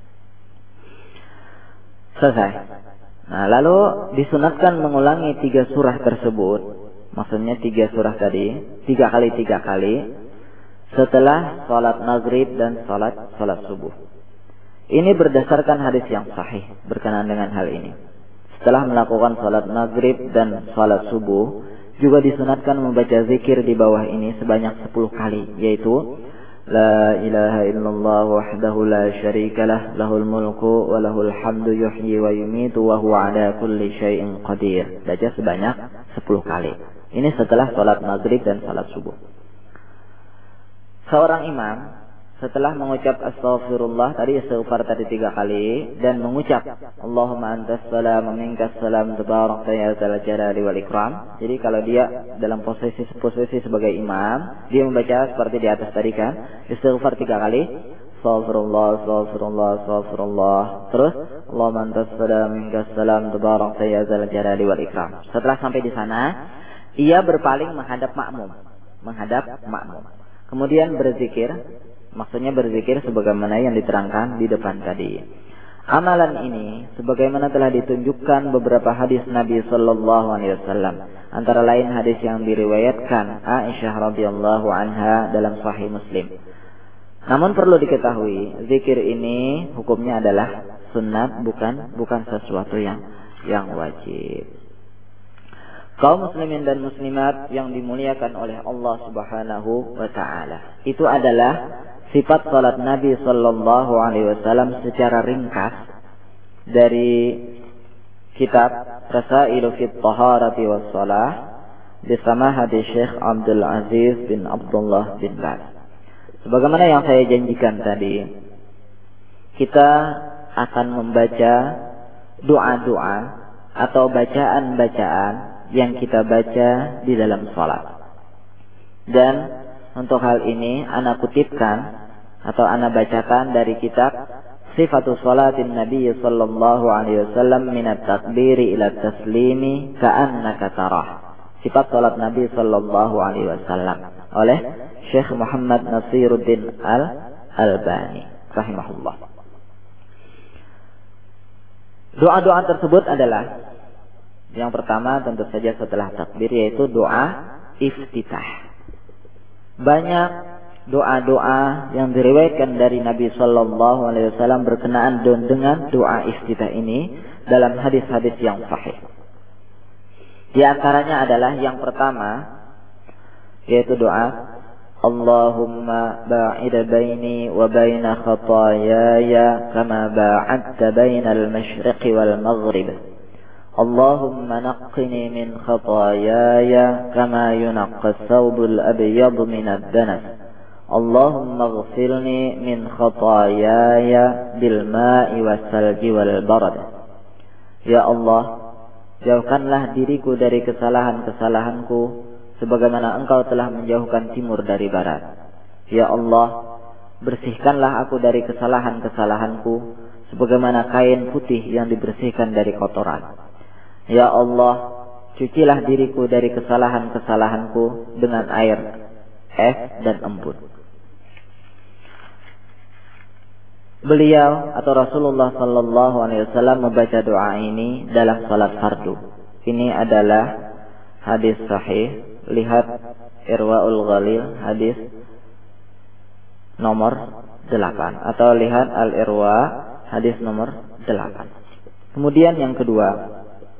Selesai. Nah, lalu disunatkan mengulangi 3 surah tersebut. Maksudnya 3 surah tadi 3 kali setelah salat maghrib dan salat subuh. Ini berdasarkan hadis yang sahih berkenaan dengan hal ini. Setelah melakukan salat maghrib dan salat subuh, juga disunatkan membaca zikir di bawah ini sebanyak 10 kali, yaitu La ilaha illallah wahdahu la syarikalah lahul mulku wa lahul hamdu yuhyi wa yumitu wa huwa ala kulli syai'in qadir. Baca sebanyak 10 kali. Ini setelah sholat maghrib dan sholat subuh. Seorang imam setelah mengucap astaghfirullah tadi, istighfar tadi 3 kali, dan mengucap Allahumma antas salam wa minkas salam tabarakta ya dzal jalali wal ikram. Jadi kalau dia dalam posisi sebagai imam, dia membaca seperti di atas tadi kan, istighfar 3 kali, astaghfirullah, astaghfirullah, astaghfirullah. Terus Allahumma antas salam wa minkas salam tabarakta ya dzal jalali wal ikram. Setelah sampai di sana, ia berpaling menghadap makmum. Kemudian berzikir, maksudnya berzikir sebagaimana yang diterangkan di depan tadi. Amalan ini sebagaimana telah ditunjukkan beberapa hadis Nabi sallallahu alaihi wasallam, antara lain hadis yang diriwayatkan Aisyah radhiyallahu anha dalam Sahih Muslim. Namun perlu diketahui, zikir ini hukumnya adalah sunnat, bukan sesuatu yang wajib. Kaum muslimin dan muslimat yang dimuliakan oleh Allah Subhanahu wa taala, itu adalah sifat salat Nabi sallallahu alaihi wasallam secara ringkas dari kitab Rasailu fit Taharati was Shalah bersama hadis Syekh Abdul Aziz bin Abdullah bin Baz. Sebagaimana yang saya janjikan tadi, kita akan membaca doa-doa atau bacaan-bacaan yang kita baca di dalam salat. Dan untuk hal ini ana kutipkan atau ana bacakan dari kitab Sifatus Salatin Nabi sallallahu alaihi wasallam min at-takbiri ila at-taslimi ka'annaka tarah. Sifat salat Nabi sallallahu alaihi wasallam oleh Syekh Muhammad Nasiruddin Al-Albani rahimahullah. Doa-doa tersebut adalah, yang pertama tentu saja setelah takbir, yaitu doa iftitah. Banyak doa-doa yang diriwayatkan dari Nabi sallallahu alaihi wasallam berkenaan dengan doa iftitah ini dalam hadis-hadis yang sahih. Di antaranya adalah yang pertama, yaitu doa Allahumma ba'id baini wa baina khataayaya kama ba'adta bainal masyriqi wal maghrib. Allahumma naqqini min khataayaya kama yunaqqa ath-thawbul abyadu min ad-danas. Allahumma ighfirni min khataayaya bil ma'i was-salji wal barad. Ya Allah, jauhkanlah diriku dari kesalahan-kesalahanku sebagaimana Engkau telah menjauhkan timur dari barat. Ya Allah, bersihkanlah aku dari kesalahan-kesalahanku sebagaimana kain putih yang dibersihkan dari kotoran. Ya Allah, cucilah diriku dari kesalahan-kesalahanku dengan air es dan embun. Beliau atau Rasulullah sallallahu alaihi wasallam membaca doa ini dalam salat fardu. Ini adalah hadis sahih. Lihat Irwaul Ghalil hadis nomor 8 atau lihat Al-Irwa hadis nomor 8. Kemudian yang kedua,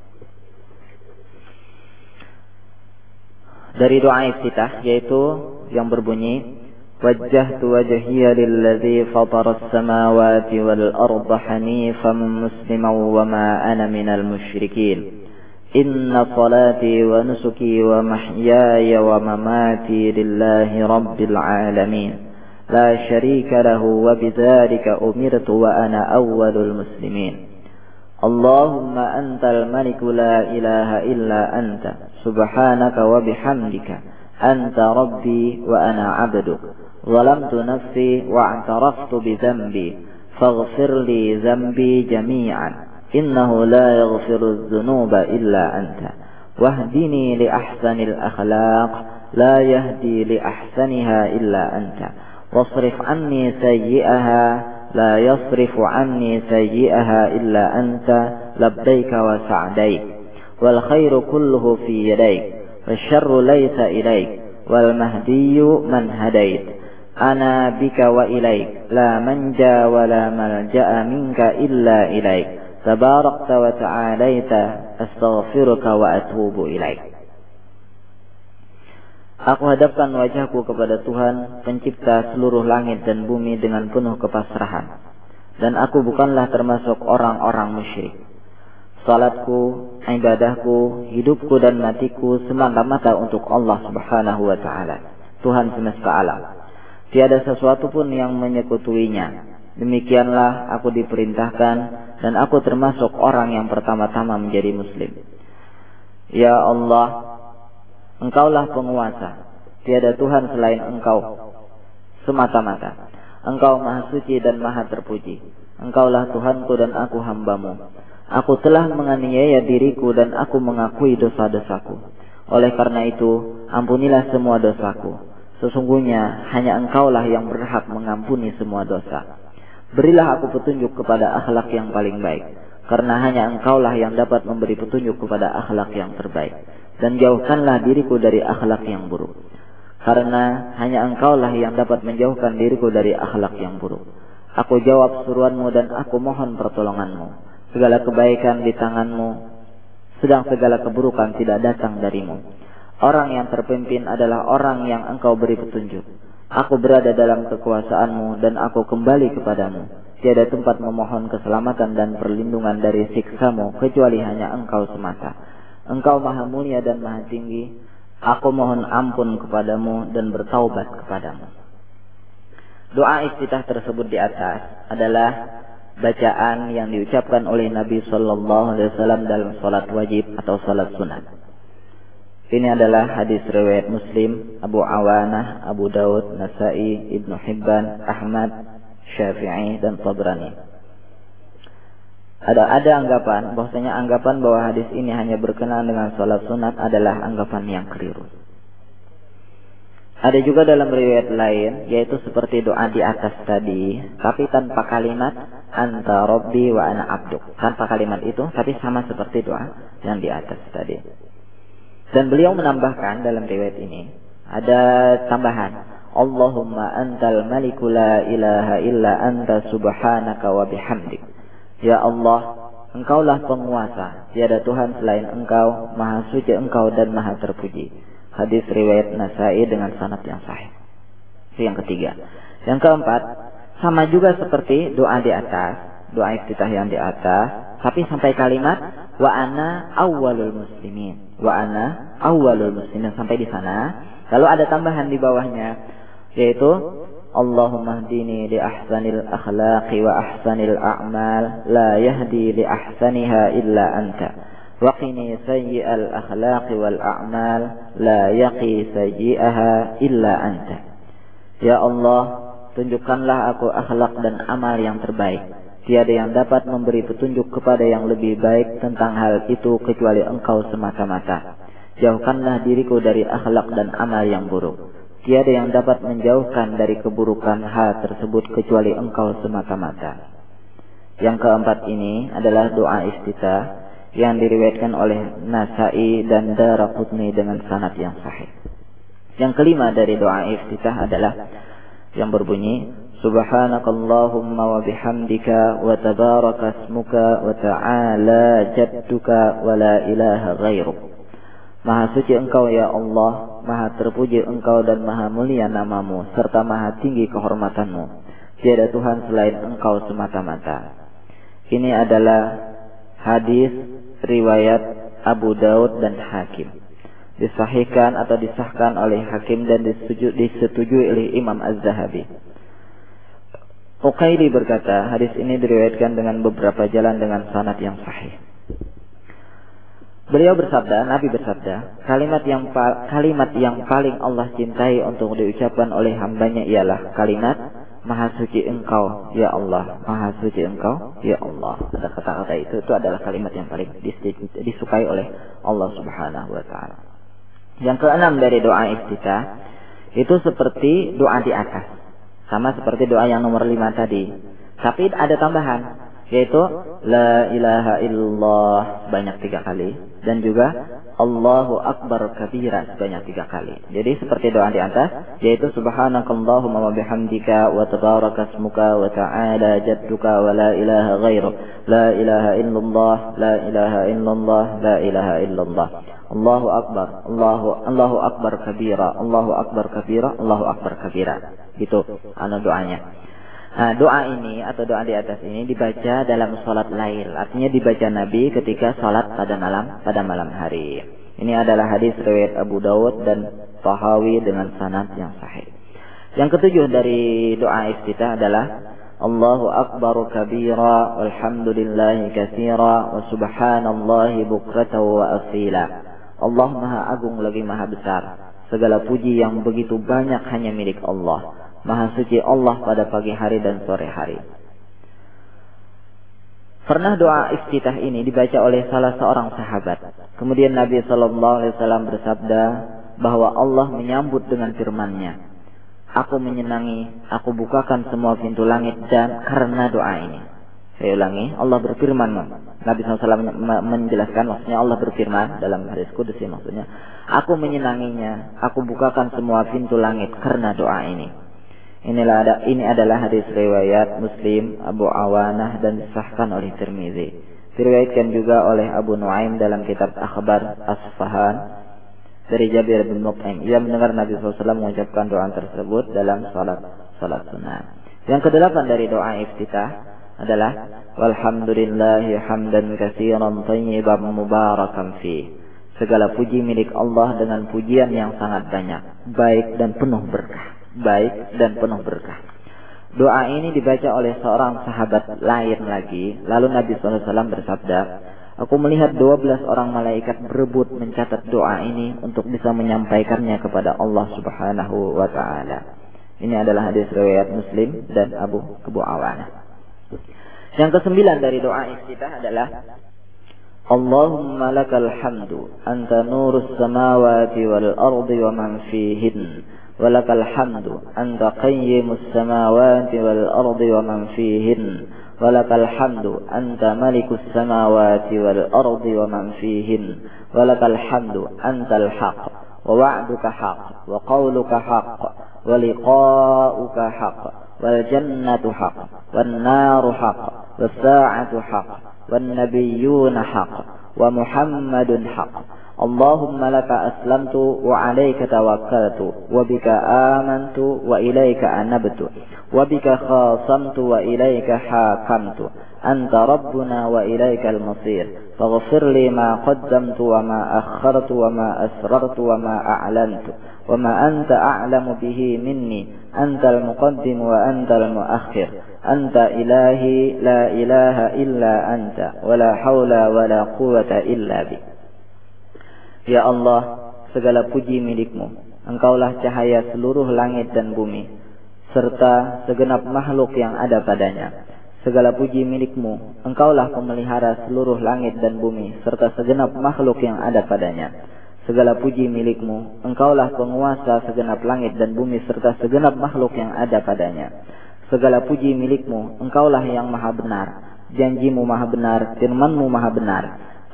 dari doa iftitah, yaitu yang berbunyi wajjahtu wajhiya lilladzi fatara as-samawati wal arda hanifan musliman wa ma ana minal musyrikin. Inna salati wa nusuki wa mahyaya wa mamati lillahi rabbil alamin. La syarika lahu wa bidzalika umirtu wa ana awwalul muslimin. Allahumma antal maliku la ilaha illa anta subhanaka wa bihamdika anta rabbi wa ana abduk zalamtu nafsi wa i'taraftu bi dhanbi faghfir li dhanbi jami'an innahu la yaghfiru adh-dhunuba illa anta wahdini li ahsanil akhlaq la yahdi li ahsaniha illa anta wasrif anni sayyi'aha لا يصرف عني سيئها إلا أنت لبيك وسعديك والخير كله في يديك والشر ليس إليك والمهدي من هديت أنا بك وإليك لا منجى ولا ملجأ منك إلا إليك تباركت وتعاليت أستغفرك وأتوب إليك. Aku hadapkan wajahku kepada Tuhan, pencipta seluruh langit dan bumi dengan penuh kepasrahan. Dan aku bukanlah termasuk orang-orang musyrik. Salatku ibadahku, hidupku dan matiku semata-mata untuk Allah Subhanahu wa taala, Tuhan semesta alam. Tiada sesuatu pun yang menyekutuinya. Demikianlah aku diperintahkan dan aku termasuk orang yang pertama-tama menjadi muslim. Ya Allah, Engkaulah penguasa, tiada Tuhan selain Engkau semata-mata. Engkau maha suci dan maha terpuji. Engkaulah Tuhanku dan aku hambamu. Aku telah menganiaya diriku dan aku mengakui dosa-dosaku. Oleh karena itu, ampunilah semua dosaku. Sesungguhnya hanya Engkaulah yang berhak mengampuni semua dosa. Berilah aku petunjuk kepada akhlak yang paling baik, karena hanya Engkaulah yang dapat memberi petunjuk kepada akhlak yang terbaik. Dan jauhkanlah diriku dari akhlak yang buruk, karena hanya Engkaulah yang dapat menjauhkan diriku dari akhlak yang buruk. Aku jawab seruanmu dan aku mohon pertolonganmu. Segala kebaikan di tanganmu, sedang segala keburukan tidak datang darimu. Orang yang terpimpin adalah orang yang Engkau beri petunjuk. Aku berada dalam kekuasaanmu dan aku kembali kepadamu. Tiada tempat memohon keselamatan dan perlindungan dari siksamu kecuali hanya Engkau semata. Engkau maha mulia dan maha tinggi. Aku mohon ampun kepadamu dan bertaubat kepadamu. Doa iftitah tersebut di atas adalah bacaan yang diucapkan oleh Nabi Sallallahu Alaihi Wasallam dalam salat wajib atau salat sunat. Ini adalah hadis riwayat Muslim, Abu Awanah, Abu Daud, Nasai, Ibnu Hibban, Ahmad, Syafi'i dan Tabrani. Ada anggapan bahwa hadis ini hanya berkenaan dengan salat sunat adalah anggapan yang keliru. Ada juga dalam riwayat lain, yaitu seperti doa di atas tadi, tapi tanpa kalimat anta rabbi wa ana abduk. Tanpa kalimat itu, tapi sama seperti doa yang di atas tadi. Dan beliau menambahkan dalam riwayat ini, ada tambahan, Allahumma antal maliku la ilaha illa anta subhanaka wa bihamdik. Ya Allah, Engkaulah penguasa, tiada Tuhan selain Engkau, maha suci Engkau dan maha terpuji. Hadis riwayat Nasai dengan sanad yang sahih. Itu yang ketiga. Yang keempat, sama juga seperti doa di atas, doa iftitah yang di atas, tapi sampai kalimat wa ana awwalul muslimin. Wa ana awwalul muslimin sampai di sana. Lalu ada tambahan di bawahnya, yaitu Allahumma hdini li ahsanil akhlaqi wa ahsanil a'mal la yahdi li ahsaniha illa anta. Waqini sayyi'al akhlaqi wal a'mal la yaqi sayyi'aha illa anta. Ya Allah, tunjukkanlah aku akhlak dan amal yang terbaik. Tiada yang dapat memberi petunjuk kepada yang lebih baik tentang hal itu kecuali Engkau semata-mata. Jauhkanlah diriku dari akhlak dan amal yang buruk. Tiada yang dapat menjauhkan dari keburukan hal tersebut kecuali Engkau semata-mata. Yang keempat ini adalah doa iftitah yang diriwayatkan oleh Nasai dan Daraqutni dengan sanad yang sahih. Yang kelima dari doa iftitah adalah yang berbunyi Subhanakallahumma wa bihamdika wa tabaraka ismuka wa ta'ala jadduka wa la ilaha ghairuk. Maha suci Engkau ya Allah, maha terpuji Engkau dan maha mulia namamu serta maha tinggi kehormatanmu. Tiada Tuhan selain Engkau semata-mata. Ini adalah hadis riwayat Abu Daud dan Hakim. Disahihkan atau disahkan oleh Hakim dan disetujui oleh Imam Az-Zahabi. Uqaili berkata, hadis ini diriwayatkan dengan beberapa jalan dengan sanad yang sahih. Beliau bersabda, Nabi bersabda, kalimat yang paling Allah cintai untuk diucapkan oleh hambanya ialah kalimat Maha suci Engkau, ya Allah. Maha suci Engkau, ya Allah. Ada kata-kata itu adalah kalimat yang paling disukai oleh Allah Subhanahu wa ta'ala. Yang keenam dari doa iftitah, itu seperti doa di atas. Sama seperti doa yang nomor 5 tadi. Tapi ada tambahan, yaitu La ilaha illallah sebanyak 3 kali. Dan juga Allahu Akbar kabira sebanyak 3 kali. Jadi seperti doa di atas, yaitu Subhanakallahumma wa bihamdika wa tabaraka ismuka wa ta'ala jadduka wa la ilaha ghairuk. La ilaha illallah, la ilaha illallah, la ilaha illallah. Allahu Akbar, Allahu Akbar kabira, Allahu Akbar kabira, Allahu Akbar kabira. Itu doanya. Nah, doa ini atau doa di atas ini dibaca dalam sholat lail. Artinya dibaca Nabi ketika sholat pada malam hari. Ini adalah hadis riwayat Abu Dawud dan Tahawi dengan sanad yang sahih. Yang ketujuh dari doa iftitah adalah Allahu Akbar kabira walhamdulillahi katsira wa subhanallahi bukratan wa asila. Allah Maha Agung lagi Maha Besar. Segala puji yang begitu banyak hanya milik Allah. Maha suci Allah pada pagi hari dan sore hari. Pernah doa iftitah ini dibaca oleh salah seorang sahabat. Kemudian Nabi SAW bersabda bahwa Allah menyambut dengan firman-Nya. Aku menyenangi, aku bukakan semua pintu langit dan karena doa ini. Saya ulangi, Allah berfirman. Nabi SAW menjelaskan, maksudnya Allah berfirman dalam hadis qudsi, maksudnya aku menyenanginya, aku bukakan semua pintu langit karena doa ini. Ini adalah hadis riwayat Muslim, Abu Awanah dan disahkan oleh Tirmizi. Diriwayatkan juga oleh Abu Nuaim dalam kitab Akhbar Asfahan dari Jabir bin Mut'im. Ia mendengar Nabi SAW mengucapkan doa tersebut dalam salat sunnah. Yang kedelapan dari doa iftitah adalah walhamdulillahi hamdan katsiran thayyiban mubarakan fi. Segala puji milik Allah dengan pujian yang sangat banyak, baik dan penuh berkah. Doa ini dibaca oleh seorang sahabat lain lagi. Lalu Nabi SAW bersabda, aku melihat 12 orang malaikat berebut mencatat doa ini untuk bisa menyampaikannya kepada Allah Subhanahu wa Ta'ala. Ini adalah hadis riwayat Muslim dan Abu Awanah. Yang kesembilan dari doa iftitah adalah Allahumma lakal hamdu anta nurus samawati wal ardi wa man fihin. ولك الحمد أنت قيم السماوات والأرض ومن فيهن ولك الحمد أنت ملك السماوات والأرض ومن فيهن ولك الحمد أنت الحق ووعدك حق وقولك حق ولقاؤك حق والجنة حق والنار حق والساعة حق والنبيون حق ومحمد حق اللهم لك أسلمت وعليك توكلت وبك آمنت وإليك أنبت وبك خاصمت وإليك حاكمت أنت ربنا وإليك المصير فاغفر لي ما قدمت وما أخرت وما أسررت وما أعلنت وما أنت أعلم به مني أنت المقدم وأنت المؤخر أنت إلهي لا إله إلا أنت ولا حول ولا قوة إلا بك. Ya Allah, segala puji milik-Mu. Engkaulah cahaya seluruh langit dan bumi, serta segenap makhluk yang ada padanya. Segala puji milik-Mu. Engkaulah pemelihara seluruh langit dan bumi, serta segenap makhluk yang ada padanya. Segala puji milik-Mu. Engkaulah penguasa segenap langit dan bumi, serta segenap makhluk yang ada padanya. Segala puji milik-Mu. Engkaulah yang maha benar. Janji-Mu maha benar, firman-Mu maha benar.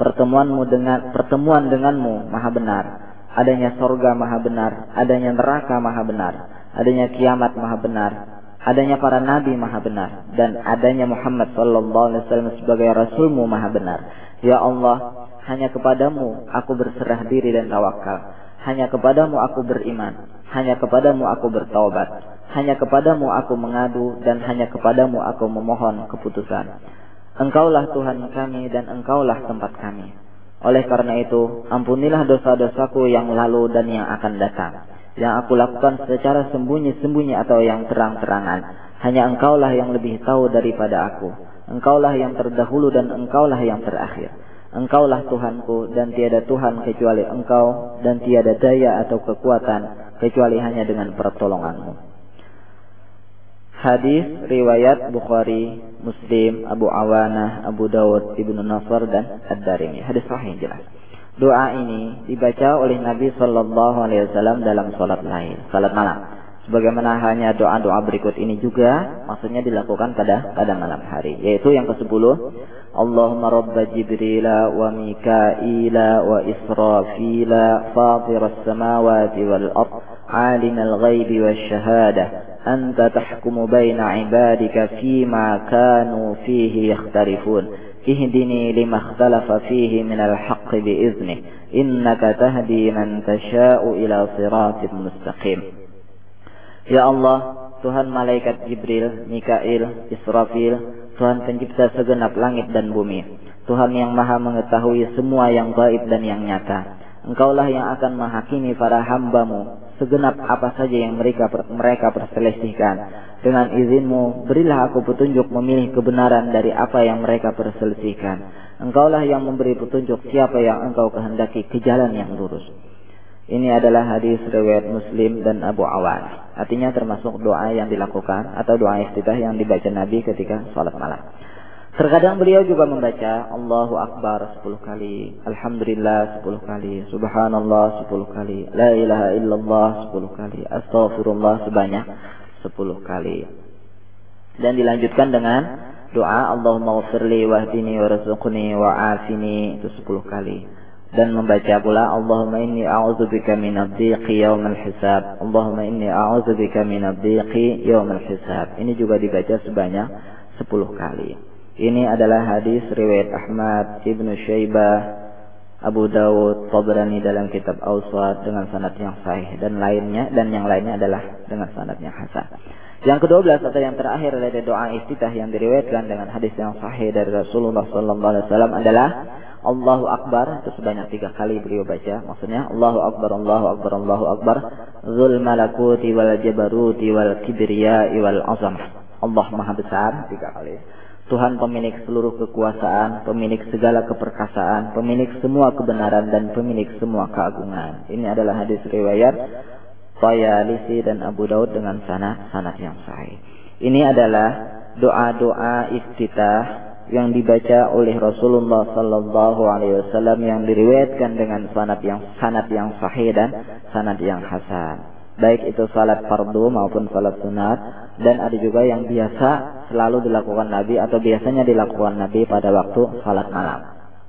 Pertemuan denganmu maha benar. Adanya sorga maha benar. Adanya neraka maha benar. Adanya kiamat maha benar. Adanya para nabi maha benar. Dan adanya Muhammad SAW sebagai Rasul-Mu maha benar. Ya Allah, hanya kepadamu aku berserah diri dan tawakal. Hanya kepadamu aku beriman. Hanya kepadamu aku bertaubat. Hanya kepadamu aku mengadu. Dan hanya kepadamu aku memohon keputusan. Engkaulah Tuhan kami dan Engkaulah tempat kami. Oleh karena itu, ampunilah dosa-dosaku yang lalu dan yang akan datang, yang aku lakukan secara sembunyi-sembunyi atau yang terang-terangan. Hanya Engkaulah yang lebih tahu daripada aku. Engkaulah yang terdahulu dan Engkaulah yang terakhir. Engkaulah Tuhanku dan tiada Tuhan kecuali Engkau, dan tiada daya atau kekuatan kecuali hanya dengan pertolongan-Mu. Hadis riwayat Bukhari, Muslim, Abu Awanah, Abu Dawud, Ibnu Nasr dan Ad-Darimi. Hadis sahih jelas. Doa ini dibaca oleh Nabi SAW dalam salat lail, salat malam. Sebagaimana hanya doa-doa berikut ini juga maksudnya dilakukan pada malam hari, yaitu yang ke-10. Allahumma rabba Jibril wa Mika'ila wa Israfila fatiras samawati wal ard alimul ghaibi wasyahadah anta tahkumu baina ibadika fima kanu fihi yakhtalifun ihdini lima ikhtalafa fihi minal haqqi biiznih innaka tahdi man tasha'u ila siratin mustaqim. Ya Allah, Tuhan malaikat Jibril, Mikail, Israfil, Tuhan pencipta segenap langit dan bumi, Tuhan yang maha mengetahui semua yang gaib dan yang nyata. Engkaulah yang akan menghakimi para hamba-Mu segenap apa saja yang mereka perselisihkan. Dengan izin-Mu, berilah aku petunjuk memilih kebenaran dari apa yang mereka perselisihkan. Engkaulah yang memberi petunjuk siapa yang Engkau kehendaki ke jalan yang lurus. Ini adalah hadis riwayat Muslim dan Abu Awan. Artinya termasuk doa yang dilakukan atau doa iftitah yang dibaca Nabi ketika salat malam. Terkadang beliau juga membaca Allahu Akbar 10 kali, Alhamdulillah 10 kali, Subhanallah 10 kali, La ilaha illallah 10 kali, Astaghfirullah sebanyak 10 kali. Dan dilanjutkan dengan doa Allahumma ghfirli wahdini warzuqni wa'afini itu 10 kali. Dan membaca pula Allahumma inni a'udzubika minadh dhiqi yaumal hisab. Allahumma inni a'udzubika minadh dhiqi yaumal hisab. Ini juga dibaca sebanyak 10 kali. Ini adalah hadis riwayat Ahmad, Ibnu Syaibah, Abu Dawud, Tabrani dalam kitab Awsat dengan sanad yang sahih dan yang lainnya adalah dengan sanad yang hasan. Yang ke-12 atau yang terakhir dari doa iftitah yang diriwayatkan dengan hadis yang sahih dari Rasulullah sallallahu alaihi wasallam adalah Allahu Akbar, itu sebanyak 3 kali beliau baca. Maksudnya Allahu Akbar, Allahu Akbar, Allahu Akbar, Dzul malakuti wal jabaruti wal kibriyai wal azamah. Allah Maha Besar 3 kali. Tuhan pemilik seluruh kekuasaan, pemilik segala keperkasaan, pemilik semua kebenaran dan pemilik semua keagungan. Ini adalah hadis riwayat Tayalisi dan Abu Daud dengan sanad yang sahih. Ini adalah doa-doa iftitah yang dibaca oleh Rasulullah sallallahu alaihi wasallam yang diriwayatkan dengan sanad yang sahih dan sanad yang hasan. Baik itu salat fardu maupun salat sunat, dan ada juga yang biasa selalu dilakukan Nabi atau biasanya dilakukan Nabi pada waktu salat malam.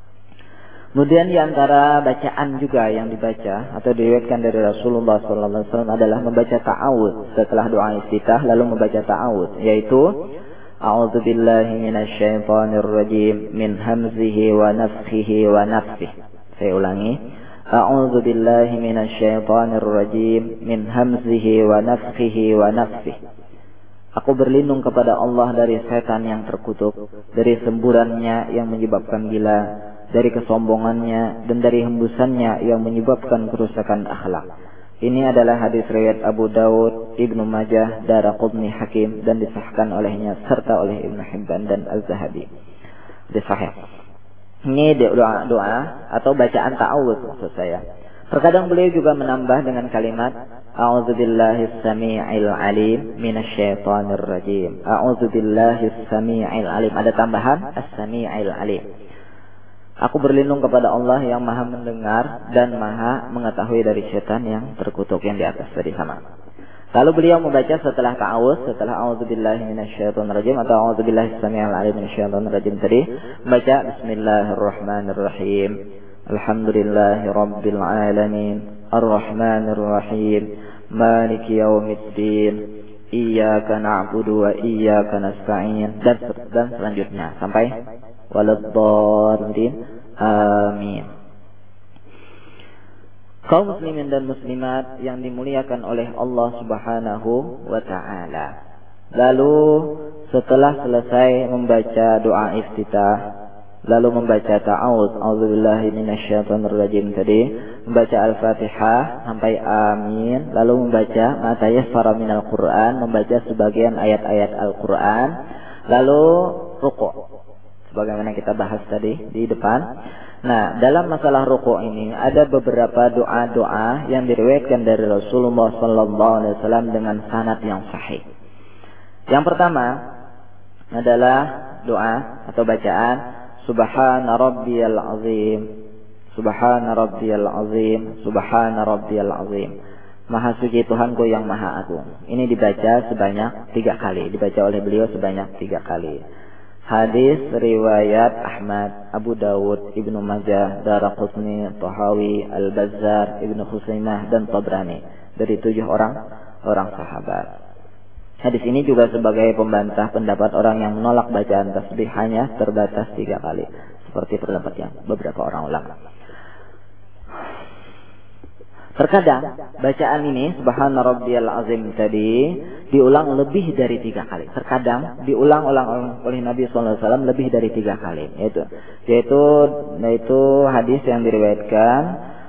Kemudian di antara bacaan juga yang dibaca atau diriwayatkan dari Rasulullah sallallahu alaihi wasallam adalah membaca ta'awudz setelah doa iftitah, lalu membaca ta'awudz, yaitu a'udzubillahi minasyaitonir rajim min hamzihi wa nafthihi wa nafthihi. Saya ulangi. A'udzu billahi minasyaitonir rajim min hamzihi wa nafthihi wa nafthihi. Aku berlindung kepada Allah dari setan yang terkutuk, dari semburannya yang menyebabkan gila, dari kesombongannya dan dari hembusannya yang menyebabkan kerusakan akhlak. Ini adalah hadis riwayat Abu Dawud, Ibnu Majah, Daraqutni, Hakim dan disahkan olehnya serta oleh Ibnu Hibban dan Az-Zahabi. Disahih. Ini doa atau bacaan ta'awudz maksud saya. Terkadang beliau juga menambah dengan kalimat A'udzubillahis samii'il alim minasyaitonir rajim. A'udzubillahis samii'il alim. Ada tambahan as-samii'il alim. Aku berlindung kepada Allah yang maha mendengar dan maha mengetahui dari setan yang terkutuk yang di atas tadi sama. Lalu beliau membaca setelah ta'awudz, setelah a'udzubillahi minasyaitonir rajim atau a'udzubillahis samii'il alim minasyaitonir rajim tadi, membaca bismillahirrahmanirrahim. Alhamdulillahi rabbil alamin, arrahmanir rahim, maliki yaumiddin, iyyaka na'budu wa iyyaka nasta'in dan selanjutnya sampai waladdallin. Amin. Kaum muslimin dan muslimat yang dimuliakan oleh Allah Subhanahu wa ta'ala. Lalu setelah selesai membaca doa iftitah, lalu membaca ta'awudz, a'udzubillahi minasyaitonir rajim tadi, membaca Al-Fatihah sampai amin, lalu membaca ma tayassara minal Qur'an, membaca sebagian ayat-ayat Al-Qur'an, lalu ruku'. Sebagaimana kita bahas tadi di depan. Nah, dalam masalah rukuk ini ada beberapa doa-doa yang diriwayatkan dari Rasulullah sallallahu alaihi wasallam dengan sanad yang sahih. Yang pertama adalah doa atau bacaan Subhana rabbiyal azim, Subhana rabbiyal azim, Subhana rabbiyal azim. Maha suci Tuhanku yang maha agung. Ini dibaca sebanyak 3 kali, dibaca oleh beliau sebanyak 3 kali. Hadis riwayat Ahmad, Abu Dawud, Ibnu Majah, Daraqutni, Tahawi, Al-Bazzar, Ibnu Khuzaimah dan Tabrani dari 7 orang sahabat. Hadis ini juga sebagai pembantah pendapat orang yang menolak bacaan tasbih hanya terbatas 3 kali, seperti pendapat yang beberapa orang ulama. Terkadang bacaan ini subhana rabbiyal azim tadi diulang lebih dari 3 kali. Terkadang diulang-ulang oleh Nabi SAW lebih dari 3 kali. Yaitu hadis yang diriwayatkan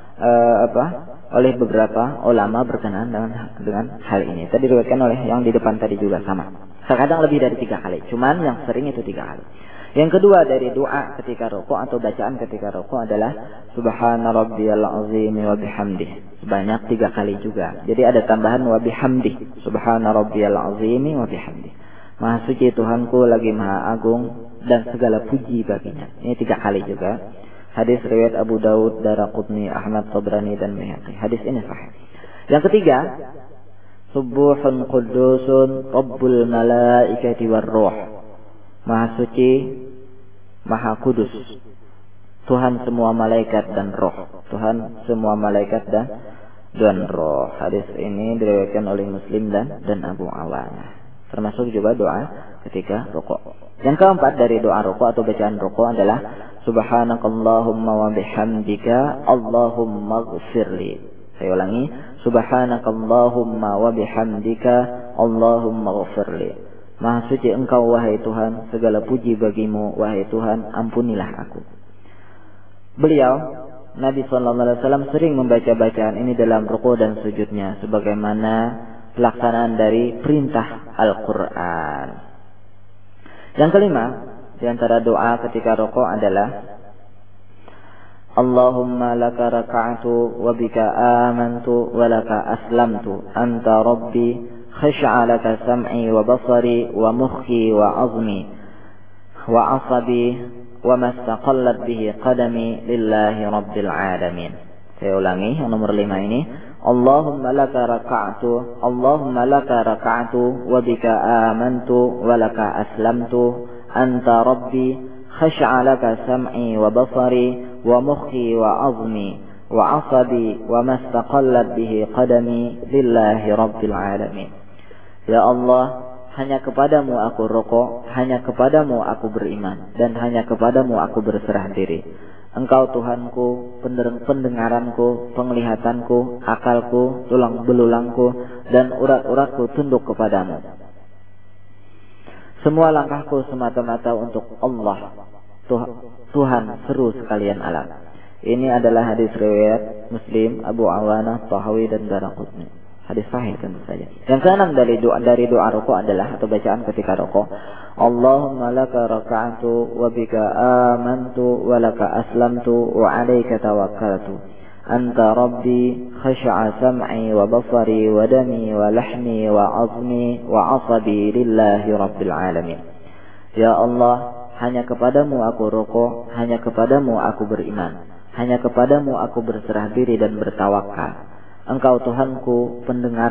oleh beberapa ulama berkenaan dengan hal ini. Tadi diriwayatkan oleh yang di depan tadi juga sama. Terkadang lebih dari 3 kali. Cuman yang sering itu 3 kali. Yang kedua dari doa ketika rukuk atau bacaan ketika rukuk adalah subhana rabbiyal azim wa bihamdih. Sebanyak 3 kali juga. Jadi ada tambahan wa bihamdih. Subhana rabbiyal azim wa bihamdih. Maha suci Tuhanku lagi maha agung dan segala puji baginya. Ini 3 kali juga. Hadis riwayat Abu Daud, Daraqutni, Ahmad, Tabrani dan Baihaqi. Hadis ini sahih. Yang ketiga, subuhun qudusun rabbul malaikati war ruh. Maha suci, maha kudus, Tuhan semua malaikat dan roh. Tuhan semua malaikat dan roh. Hadis ini diriwayatkan oleh Muslim dan Abu Awanah. Termasuk juga doa ketika rukuk. Yang keempat dari doa rukuk atau bacaan rukuk adalah subhanakallahumma wa bihamdika Allahumma ighfirli. Saya ulangi, subhanakallahumma wa bihamdika Allahumma ighfirli. Maha suci Engkau wahai Tuhan, segala puji bagimu wahai Tuhan, ampunilah aku. Beliau Nabi SAW sering membaca bacaan ini dalam rukuk dan sujudnya sebagaimana pelaksanaan dari perintah Al-Quran. Yang kelima di antara doa ketika rukuk adalah Allahumma laka raka'tu wa bika amantu wa laka aslamtu anta rabbi خشع لك سمعي وبصري ومخي وعظمي وعصبي وما استقلت به قدمي لله رب العالمين. Saya ulangi yang nomor 5 ini. Allahumma laka raka'tu wa bika amantu wa laka aslamtu anta rabbi khasha'a laka sam'i wa basari wa mukhi wa azmi wa asabi wa ma istaqallat bihi qadami lillahi rabbil alamin. Ya Allah, hanya kepadamu aku rukuk, hanya kepadamu aku beriman, dan hanya kepadamu aku berserah diri. Engkau Tuhanku, pendengaranku, penglihatanku, akalku, tulang belulangku, dan urat-uratku tunduk kepadamu. Semua langkahku semata-mata untuk Allah, Tuhan seru sekalian alam. Ini adalah hadis riwayat Muslim, Abu Awanah, Tahawi, dan Daraqutni. Hadis sahih tentu saja. Yang keenam dari doa rukuk adalah atau bacaan ketika rukuk, Allahumma laka raka'tu wa bika amantu wa laka aslamtu wa 'alaika tawakkaltu. Anta rabbi khasha'a sam'i wa basari wa dami wa lahmi wa 'azmi wa 'asabi lillahi rabbil alamin. Ya Allah, hanya kepadamu aku rukuk, hanya kepadamu aku beriman, hanya kepadamu aku berserah diri dan bertawakal. Engkau Tuhanku,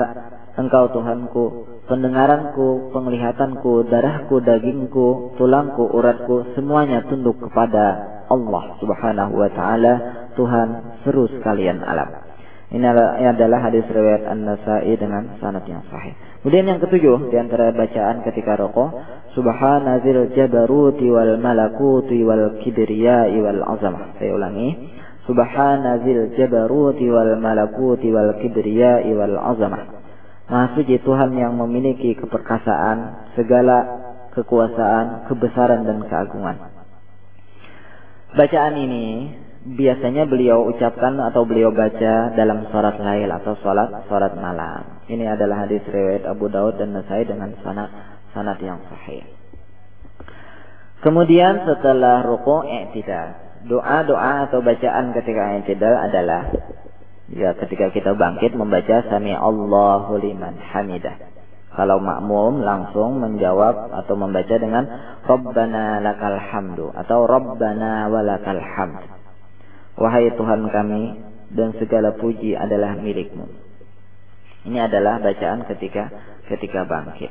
pendengaranku, penglihatanku, darahku, dagingku, tulangku, uratku, semuanya tunduk kepada Allah Subhanahu wa taala, Tuhan seru sekalian alam. Ini adalah hadis riwayat An-Nasa'i dengan sanad yang sahih. Kemudian yang ketujuh di antara bacaan ketika rukuk, subhanazil jabaruti wal malakuti wal kibriyai wal azamah. Saya ulangi. Subhanazil jabaruti wal malakuti wal kibriyai wal azamah. Maha suci Tuhan yang memiliki keperkasaan, segala kekuasaan, kebesaran dan keagungan. Bacaan ini biasanya beliau ucapkan atau beliau baca dalam salat lail atau salat malam. Ini adalah hadis riwayat Abu Daud dan Nasai dengan sanad yang sahih. Kemudian setelah rukuk i'tidal. Doa-doa atau bacaan ketika i'tidal adalah ketika kita bangkit membaca sami Allahu liman hamidah. Kalau makmum langsung menjawab atau membaca dengan Rabbana lakal hamdu atau Rabbana walakal hamd. Wahai Tuhan kami dan segala puji adalah milikmu. Ini adalah bacaan ketika bangkit.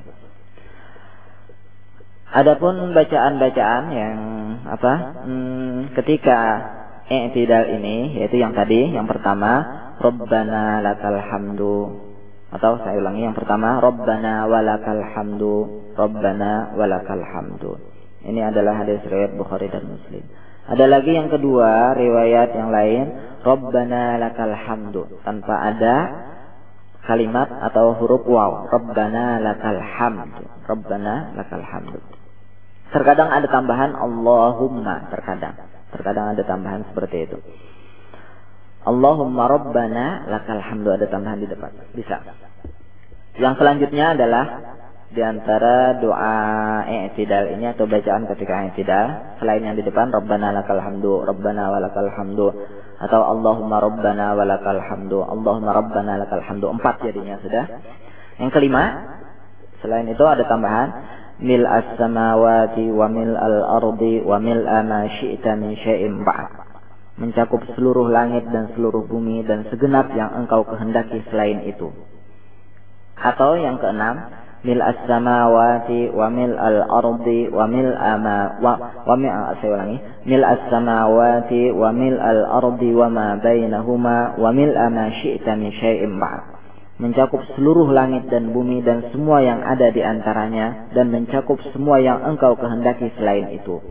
Adapun bacaan-bacaan yang ketika i'tidal ini, yaitu yang tadi, yang pertama Rabbana lakal hamdu, atau saya ulangi yang pertama Rabbana walakal hamdu, Rabbana walakal hamdu. Ini adalah hadis riwayat Bukhari dan Muslim. Ada lagi yang kedua, riwayat yang lain Rabbana lakal hamdu, tanpa ada kalimat atau huruf waw. Rabbana lakal hamdu. Rabbana lakal hamdu. Terkadang ada tambahan Allahumma, terkadang ada tambahan seperti itu. Allahumma Rabbana lakal hamdu, ada tambahan di depan. Bisa. Yang selanjutnya adalah di antara doa i'tidal ini atau bacaan ketika i'tidal, selain yang di depan Rabbana lakal hamdu, Rabbana walakal hamdu, atau Allahumma Rabbana walakal hamdu, Allahumma Rabbana lakal hamdu, 4 jadinya sudah. Yang kelima, selain itu ada tambahan mil as-samawati wa mil al-ardi wa mil ma syi'ta min syai'in ba'd, mencakup seluruh langit dan seluruh bumi dan segenap yang engkau kehendaki selain itu. Atau yang keenam, mil as-samawati wa mil al-ardi wa mil ma mil as-samawati wa mil al-ardi wa ma bainahuma wa mil ma syi'ta min syai'in ba'd, mencakup seluruh langit dan bumi dan semua yang ada di antaranya dan mencakup semua yang engkau kehendaki selain itu.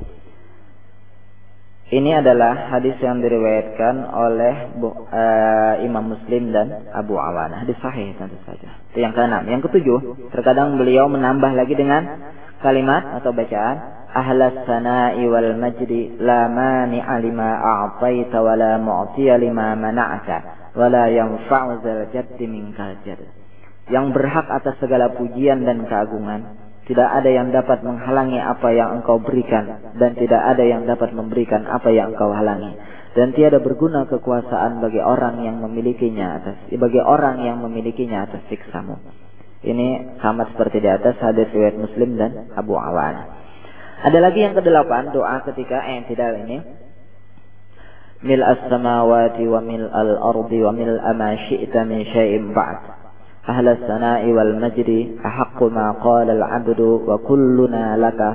Ini adalah hadis yang diriwayatkan oleh Imam Muslim dan Abu Awanah. Hadis sahih tentu saja. Itu yang keenam. Yang ketujuh, terkadang beliau menambah lagi dengan kalimat atau bacaan ahlas sana'i wal majdi la mani'a lima a'taita wa la mu'tiya lima mana'ata wa la yanfa'u zal jaddi minkal jadd. Yang berhak atas segala pujian dan keagungan, tidak ada yang dapat menghalangi apa yang engkau berikan, dan tidak ada yang dapat memberikan apa yang engkau halangi. Dan tiada berguna kekuasaan bagi orang yang memilikinya atas siksamu. Ini sama seperti di atas, hadis riwayat Muslim dan Abu Awan. Ada lagi yang kedelapan, doa ketika i'tidal ini. Mil as-samawati wa mil al-ardi wa mil ma syi'ta min syai'in ba'd. أهل الثناء والمجد أحق ما قال العبد وكلنا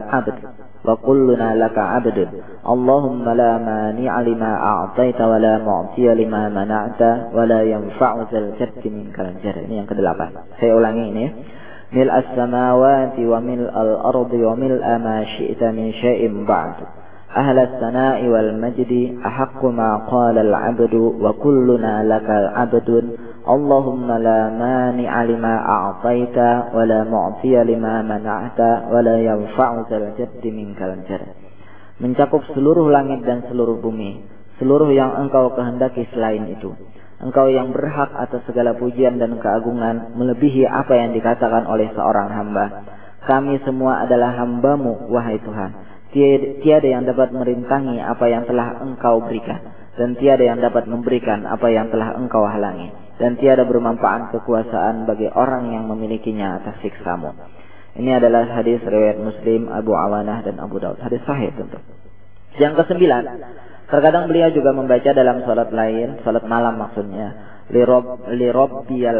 لك عبد اللهم لا مانع لما أعطيت ولا معطي لما منعت ولا ينفع ذا الجد منك الجد. Ini yang ke-8. Saya ulangi ini. ملء السماوات وملء الأرض وملء ما شئت من شيء بعد أهل الثناء والمجد أحق ما قال العبد وكلنا لك عبد اللهم لا مانع لما أعطيت ولا معطي لما منعت ولا ينفع ذا الجد منك الجد. Mencakup seluruh langit dan seluruh bumi, seluruh yang engkau kehendaki selain itu. Engkau yang berhak atas segala pujian dan keagungan, melebihi apa yang dikatakan oleh seorang hamba. Kami semua adalah hamba-Mu, wahai Tuhan. Tiada yang dapat merintangi apa yang telah engkau berikan, dan tiada yang dapat memberikan apa yang telah engkau halangi. Dan tiada bermanfaat kekuasaan bagi orang yang memilikinya atas siksamu. Ini adalah hadis riwayat Muslim, Abu Awanah dan Abu Daud. Hadis sahih tentu. Yang ke-9, terkadang beliau juga membaca dalam salat lain, salat malam maksudnya, li rabbiyal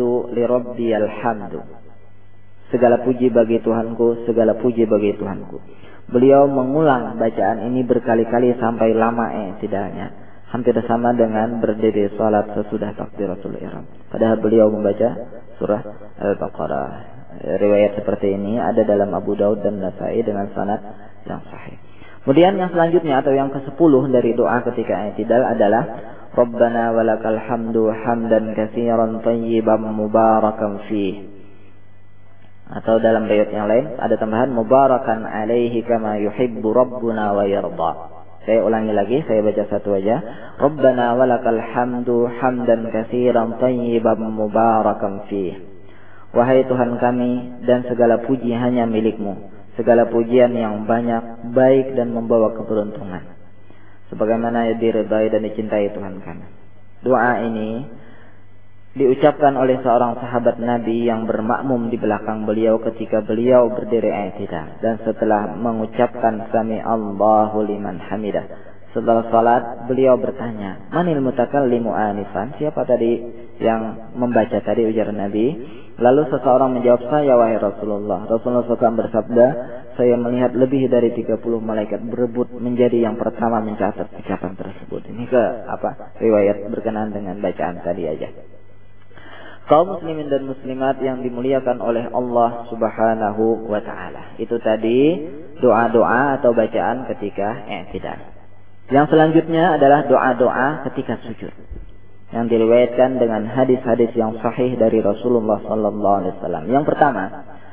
hamdu. Segala puji bagi Tuhanku, segala puji bagi Tuhanku. Beliau mengulang bacaan ini berkali-kali sampai lama i'tidalnya. Hampir sama dengan berdiri salat sesudah takbiratul ihram. Padahal beliau membaca surah Al-Baqarah. Riwayat seperti ini ada dalam Abu Daud dan Nasa'i dengan sanad yang sahih. Kemudian yang selanjutnya atau yang ke-10 dari doa ketika i'tidal adalah Rabbana walakal hamdu hamdan katsiran thayyiban mubarakan fih. Atau dalam riwayat yang lain ada tambahan mubarakan alaihi kama yuhibbu rabbuna wa yarda. Saya ulangi lagi, saya baca satu aja. Rabbana walakal hamdu hamdan katsiran thayyiban mubarakan fih. Wahai Tuhan kami, dan segala puji hanya milik-Mu. Segala pujian yang banyak, baik dan membawa keberuntungan. Sebagaimana diridai dan dicintai Tuhan kami. Doa ini diucapkan oleh seorang sahabat Nabi yang bermakmum di belakang beliau ketika beliau berdiri i'tidal, dan setelah mengucapkan sami Allahu liman hamidah, setelah salat beliau bertanya, manil mutakallimu anifan, siapa tadi yang membaca tadi, ujar Nabi. Lalu seseorang menjawab, saya wahai Rasulullah. Rasulullah SAW bersabda, saya melihat lebih dari 30 malaikat berebut menjadi yang pertama mencatat ucapan tersebut. Ini riwayat berkenaan dengan bacaan tadi aja. Kaum muslimin dan muslimat yang dimuliakan oleh Allah Subhanahu wa ta'ala. Itu tadi doa-doa atau bacaan ketika i'tidal. Yang selanjutnya adalah doa-doa ketika sujud, yang diriwayatkan dengan hadis-hadis yang sahih dari Rasulullah sallallahu alaihi wasallam. Yang pertama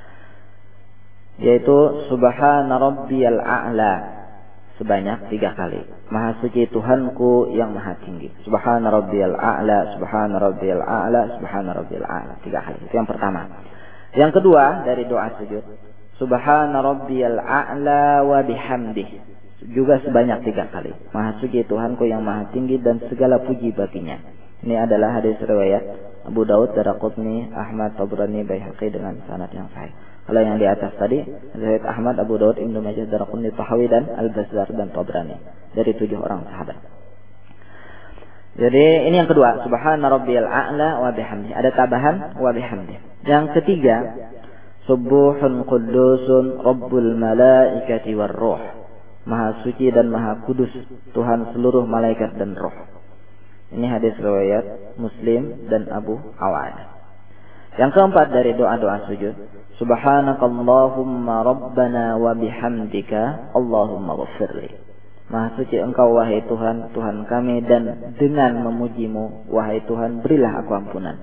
yaitu subhana rabbiyal a'la sebanyak 3 kali. Maha suci Tuhanku yang maha tinggi. Subhana rabbiyal a'la, subhana rabbiyal a'la, subhana rabbiyal a'la 3 kali. Itu yang pertama. Yang kedua dari doa sujud, subhana rabbiyal a'la wa bihamdih, juga sebanyak 3 kali. Maha suci Tuhanku yang maha tinggi dan segala puji baginya. Ini adalah hadis riwayat Abu Daud, Daraqutni, Ahmad, Tabrani, Baihaqi dengan sanad yang sahih. Kalau yang di atas tadi riwayat Ahmad, Abu Daud, Ibnu Majah, Daraqutni, Tahawi dan Al-Bazzar dan Tabrani dari 7 orang sahabat. Jadi ini yang kedua, subhana rabbiyal a'la wa bihamdi. Ada tambahan wa bihamdi. Yang ketiga, subuhun qudusun rabbul malaikati war ruh. Maha suci dan maha kudus Tuhan seluruh malaikat dan roh. Ini hadis riwayat Muslim dan Abu Awaanah. Yang keempat dari doa-doa sujud, subhanakallahumma rabbana wa bihamdika Allahumma ghafirli. Maha suci engkau wahai Tuhan, Tuhan kami, dan dengan memujimu wahai Tuhan berilah aku ampunan.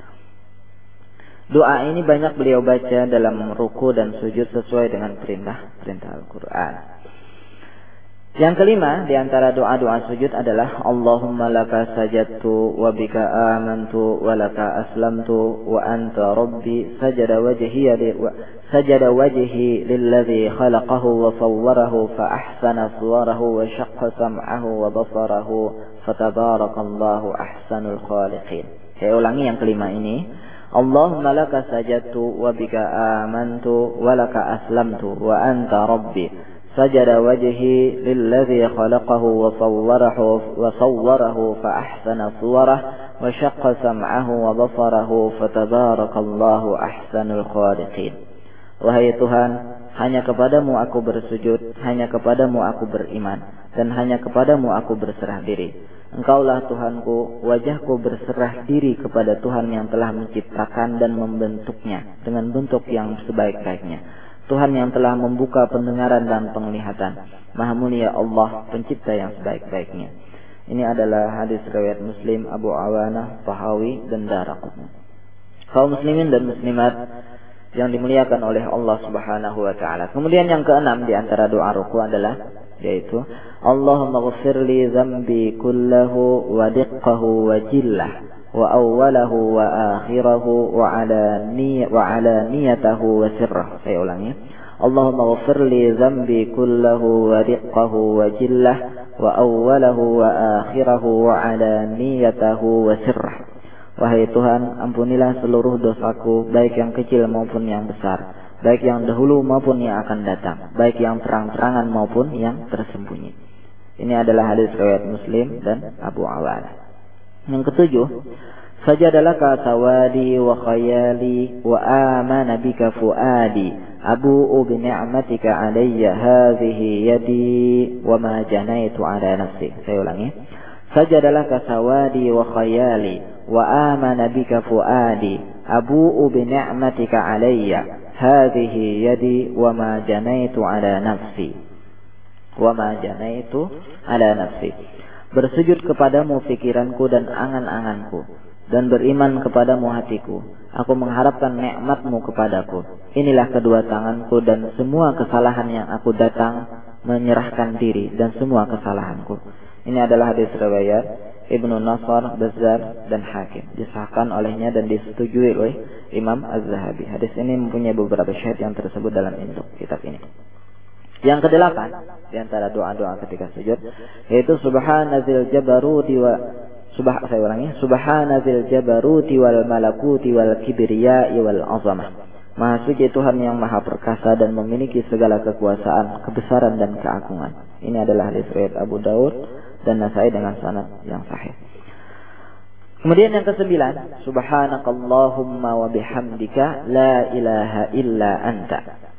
Doa ini banyak beliau baca dalam ruku dan sujud sesuai dengan perintah Al-Quran. Yang kelima di antara doa-doa sujud adalah Allahumma laka sajadtu wa bika amantu wa laka aslamtu wa anta rabbi sajada wajhi lilladhi khalaqahu wa sawwarahu fa ahsana suwarahu wa shaqqa sam'ahu wa basarahu fatabarakallahu ahsanul khaliqin. Saya ulangi yang kelima ini. Allahumma laka sajadtu wa bika amantu wa laka aslamtu wa anta rabbi سجد وجهي للذي خلقه وصوره فأحسن صوره وشق سمعه وبصره فتبارك الله أحسن الخالقين. Wahai Tuhan, hanya kepadamu aku bersujud, hanya kepadamu aku beriman, dan hanya kepadamu aku berserah diri. Engkaulah Tuhanku, wajahku berserah diri kepada Tuhan yang telah menciptakan dan membentuknya dengan bentuk yang sebaik-baiknya. Tuhan yang telah membuka pendengaran dan penglihatan. Maha mulia Allah, pencipta yang sebaik-baiknya. Ini adalah hadis riwayat Muslim, Abu Awaanah, Tahawi dan Daraqutni. Kaum muslimin dan muslimat yang dimuliakan oleh Allah Subhanahu wa taala. Kemudian yang keenam di antara doa ruku adalah yaitu Allahumma ghfirli dzambi kullahu wa diqqahu wa jillah wa awwalahu wa akhirahu wa alaniyatahu wa sirrah. Saya ulangi. Allahumma ghfirli dzambi kullahu wa diqqahu wa jillah wa awwalahu wa akhirahu wa alaniyatahu wa sirrah. Wahai Tuhan, ampunilah seluruh dosaku, baik yang kecil maupun yang besar, baik yang dahulu maupun yang akan datang, baik yang terang-terangan maupun yang tersembunyi. Ini adalah hadis riwayat Muslim dan Abu Awaanah. Yang ketujuh, sajadalaka sawadi wa khayali wa amana bika fuadi abu'u bi ni'matika alayya hadhihi yadi wa ma janaitu ala nafsi. Saya ulangi. Sajadalaka sawadi wa khayali wa amana bika fuadi abu'u bi ni'matika alayya hadhihi yadi wa ma janaitu ala nafsi. Wa ma janaitu ala nafsi. Bersujud kepadamu pikiranku dan angan-anganku, dan beriman kepadamu hatiku. Aku mengharapkan nikmatmu kepadaku. Inilah kedua tanganku dan semua kesalahan yang aku datang menyerahkan diri dan semua kesalahanku. Ini adalah hadis riwayat Ibnu Nasr, Bazzar dan Hakim. Disahkan olehnya dan disetujui oleh Imam Az-Zahabi. Hadis ini mempunyai beberapa syahid yang tersebut dalam induk kitab ini. Yang kedelapan di antara doa-doa ketika sujud yaitu subhanazil jabaruti wa subhanazil jabaruti wal malakuti wal kibriyai wal azamah. Maha suci Tuhan yang maha perkasa dan memiliki segala kekuasaan, kebesaran dan keagungan. Ini adalah hadis riwayat Abu Daud dan Nasai dengan sanad yang sahih. Kemudian yang kesembilan, subhanakallahumma wa bihamdika la ilaha illa anta.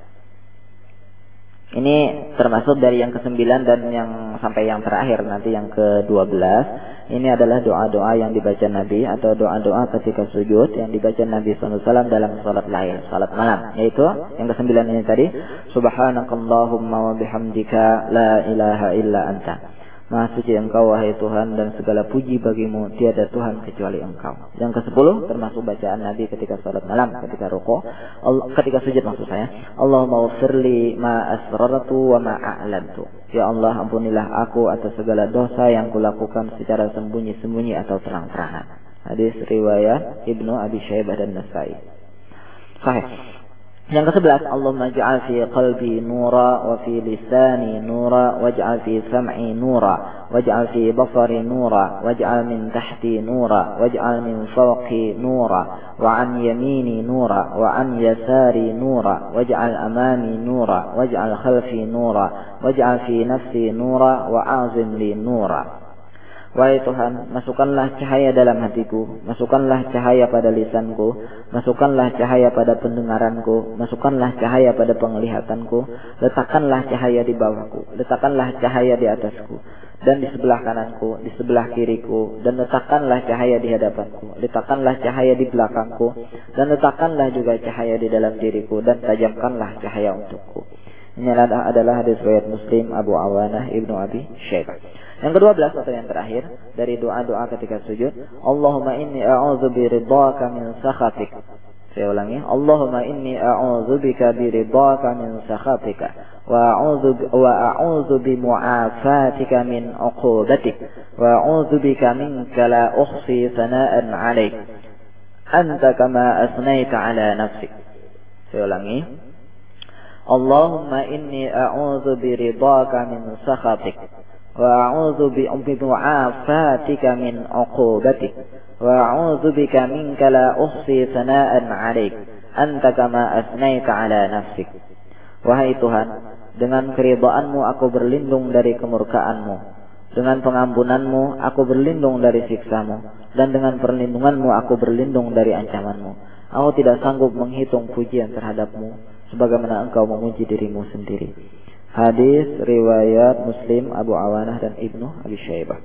Ini termasuk dari yang ke-9 dan yang sampai yang terakhir nanti yang ke-12. Ini adalah doa-doa yang dibaca Nabi atau doa-doa ketika sujud yang dibaca Nabi SAW dalam salat lail, salat malam. Yaitu yang ke-9 ini tadi, subhanakallahumma wa bihamdika la ilaha illa anta. Maha suci Engkau wahai Tuhan, dan segala puji bagimu, tiada Tuhan kecuali Engkau. Yang ke-10 termasuk bacaan Nabi ketika salat malam, ketika rukuk, ketika sujud maksud saya. Allahumma ighfirli ma asrartu wa ma a'lantu. Ya Allah, ampunilah aku atas segala dosa yang kulakukan secara sembunyi-sembunyi atau terang-terangan. Hadis riwayat Ibnu Abi Syaibah dan Nasai. Sahih. Yang ke-11, Allahumma ij'al fi qalbi nura wa fi lisani nura waj'al fi sam'i nura waj'al fi basari nura waj'al min tahti nura waj'al min fawqi nura wa an yamini nura wa an yasari nura waj'al amami nura waj'al khalfi nura waj'al fi nafsi nura wa a'zim li nura. Wahai Tuhan, masukkanlah cahaya dalam hatiku, masukkanlah cahaya pada lisanku, masukkanlah cahaya pada pendengaranku, masukkanlah cahaya pada penglihatanku, letakkanlah cahaya di bawahku, letakkanlah cahaya di atasku, dan di sebelah kananku, di sebelah kiriku, dan letakkanlah cahaya di hadapanku, letakkanlah cahaya di belakangku, dan letakkanlah juga cahaya di dalam diriku, dan tajamkanlah cahaya untukku. Ini adalah hadis riwayat Muslim, Abu Awanah, Ibnu Abi Syaibah. Yang ke-12 atau yang terakhir dari doa-doa ketika sujud, Allahumma inni a'udzu biridhaka min sakhatik. Saya ulangi, Allahumma inni a'udzu bika biridhaka min sakhatika wa a'udzu bi mu'afatika min 'uqubatik wa a'udzu bika minka la uhsi sana'an 'alaik anta kama asnaita 'ala nafsik. Saya ulangi, Allahumma inni a'udzu biridhaka min sakhatik wa a'udzu bi'afatika min 'uqubatik wa a'udzu bika minka la uhsi sana'an 'alaik anta kama asnaita 'ala nafsik. Wahai Tuhan, dengan keridhaanmu aku berlindung dari kemurkaanmu, dengan pengampunanmu aku berlindung dari siksamu, dan dengan perlindunganmu aku berlindung dari ancamanmu. Aku tidak sanggup menghitung pujian terhadapmu sebagaimana engkau memuji dirimu sendiri. Hadis riwayat Muslim, Abu Awanah dan Ibnu Abi Syaibah.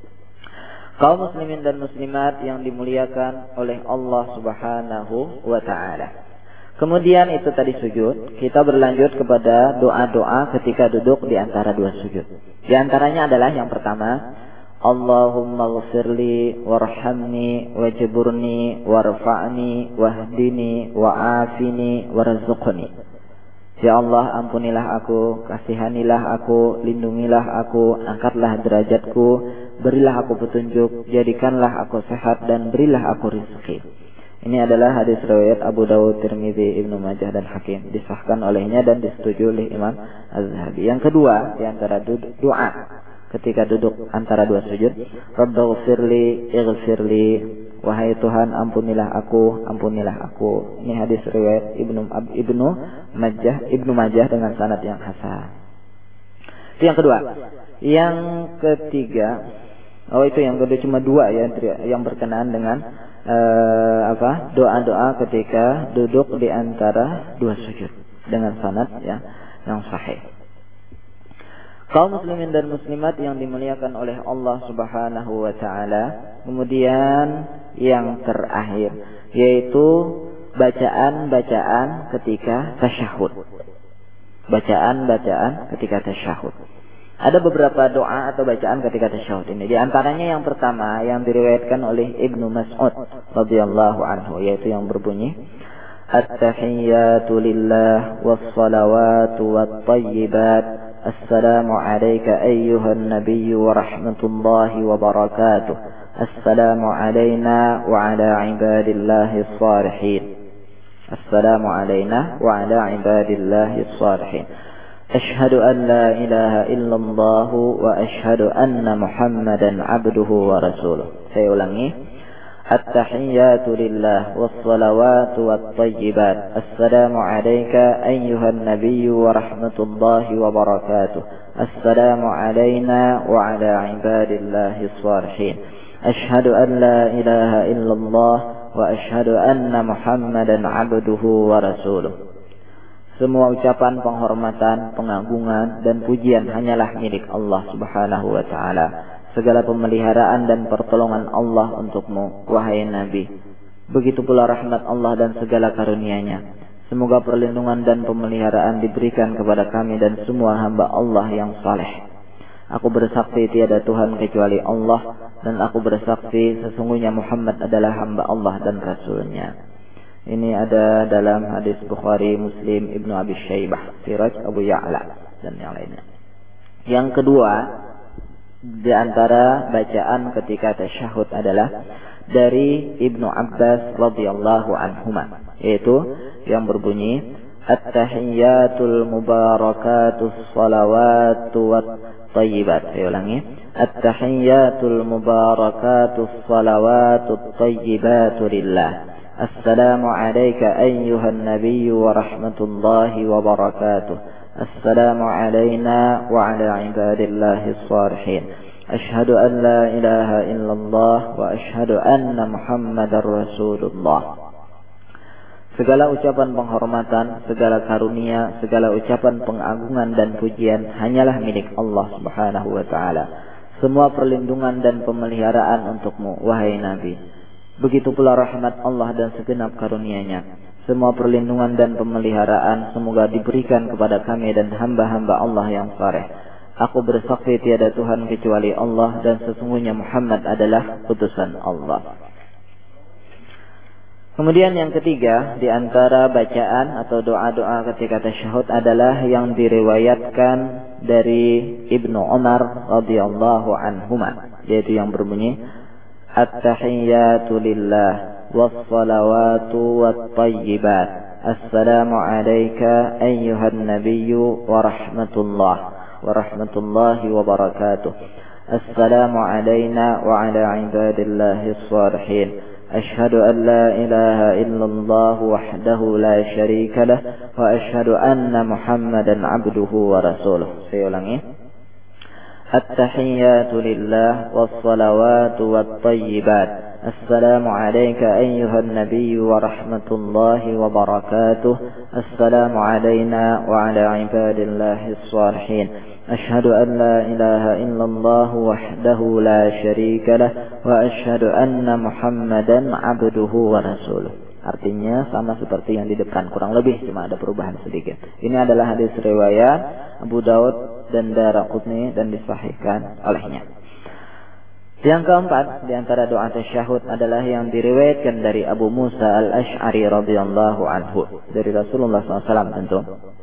Kaum muslimin dan muslimat yang dimuliakan oleh Allah Subhanahu wa taala. Kemudian itu tadi sujud, kita berlanjut kepada doa-doa ketika duduk di antara dua sujud. Di antaranya adalah yang pertama, Allahumma ighfirli warhamni wajburni warfa'ni wahdini wa'afini warzuqni. Ya Allah, ampunilah aku, kasihanilah aku, lindungilah aku, angkatlah derajatku, berilah aku petunjuk, jadikanlah aku sehat, dan berilah aku rezeki. Ini adalah hadis riwayat Abu Dawud, Tirmidzi, Ibnu Majah dan Hakim, disahkan olehnya dan disetujui oleh Imam Az-Zahabi. Yang kedua, di antara doa ketika duduk antara dua sujud, Rabbighfirli, ighfirli, wahai Tuhan, ampunilah aku, ampunilah aku. Ini hadis riwayat Ibnu Majah dengan sanad yang hasan. Itu yang kedua. Yang ketiga, itu yang kedua cuma dua ya yang berkenaan dengan doa-doa ketika duduk di antara dua sujud dengan sanad ya yang sahih. Kaum muslimin dan muslimat yang dimuliakan oleh Allah Subhanahu wa taala. Kemudian yang terakhir yaitu bacaan-bacaan ketika tasyahud. Bacaan-bacaan ketika tasyahud. Ada beberapa doa atau bacaan ketika tasyahud ini. Di antaranya yang pertama yang diriwayatkan oleh Ibnu Mas'ud radhiyallahu anhu, yaitu yang berbunyi, At-tahiyyatu lillah was-salawatu wat-thayyibat. Assalamu alayka ayyuhan nabiyyu wa rahmatullahi wa barakatuh. Assalamu alayna wa ala ibadillahi as-salihin. Assalamu alayna wa ala ibadillahi as-salihin. Ashhadu an la ilaha illallah wa ashhadu anna Muhammadan abduhu wa rasuluh. Saya ulangi. At-tahiyyatu lillah was-salawatu wat-thayyibat. Assalamu alayka ayyuhan nabiyyu wa rahmatullahi wa barakatuh. Assalamu alayna wa ala ibadillahi as-salihin. Ashhadu an la ilaha illallah wa ashhadu anna Muhammadan abduhu wa rasuluh. Semua ucapan penghormatan, pengagungan dan pujian hanyalah milik Allah Subhanahu wa taala. Segala pemeliharaan dan pertolongan Allah untukmu, wahai Nabi. Begitu pula rahmat Allah dan segala karunia-Nya. Semoga perlindungan dan pemeliharaan diberikan kepada kami dan semua hamba Allah yang saleh. Aku bersaksi tiada Tuhan kecuali Allah, dan aku bersaksi sesungguhnya Muhammad adalah hamba Allah dan Rasulnya. Ini ada dalam hadis Bukhari, Muslim, Ibnu Abi Syaibah, Siraj, Abu Ya'la, dan yang lainnya. Yang kedua, di antara bacaan ketika tasyahud adalah dari Ibnu Abbas radhiyallahu anhuma, yaitu yang berbunyi At-tahiyyatul mubarakatus salawatu wat tayyibat. Saya ulangi. At-tahiyyatul mubarakatus salawatut tayyibatu lillah. Assalamu alayka ayyuhan nabiyyu wa rahmatullahi wa barakatuh. Assalamu alayna wa ala ibadillahi as-salihin. Ashhadu an la ilaha illallah wa ashhadu anna Muhammadar Rasulullah. Segala ucapan penghormatan, segala karunia, segala ucapan pengagungan dan pujian hanyalah milik Allah Subhanahu wa ta'ala. Semua perlindungan dan pemeliharaan untukmu, wahai Nabi. Begitu pula rahmat Allah dan segenap karunia-Nya. Semua perlindungan dan pemeliharaan semoga diberikan kepada kami dan hamba-hamba Allah yang saleh. Aku bersaksi tiada Tuhan kecuali Allah, dan sesungguhnya Muhammad adalah utusan Allah. Kemudian yang ketiga, di antara bacaan atau doa-doa ketika tasyahud adalah yang diriwayatkan dari Ibnu Umar radhiyallahu anhuma, yaitu yang berbunyi At-tahiyyatu lillah was-salawatu wat-tayyibat. Assalamu alayka ayyuhan nabiyyu wa rahmatullahi wa barakatuh. Assalamu alayna wa ala ibadillahi as-salihin. أشهد أن لا إله إلا الله وحده لا شريك له وأشهد أن محمدا عبده ورسوله. سيولانgi. التحيات لله والصلوات والطيبات. السلام عليك أيها النبي ورحمة الله وبركاته. السلام علينا وعلى عباد الله الصالحين. أشهد أن لا إله إلا الله وحده لا شريك له وأشهد أن محمدا عبده ورسوله. Artinya sama seperti yang di depan, kurang lebih cuma ada perubahan sedikit. Ini adalah hadis riwayat Abu Daud dan Daraqutni dan disahihkan olehnya. Yang keempat di antara doa tasyahud adalah yang diriwayatkan dari Abu Musa al-Ash'ari radhiyallahu anhu, dari Rasulullah SAW tentu.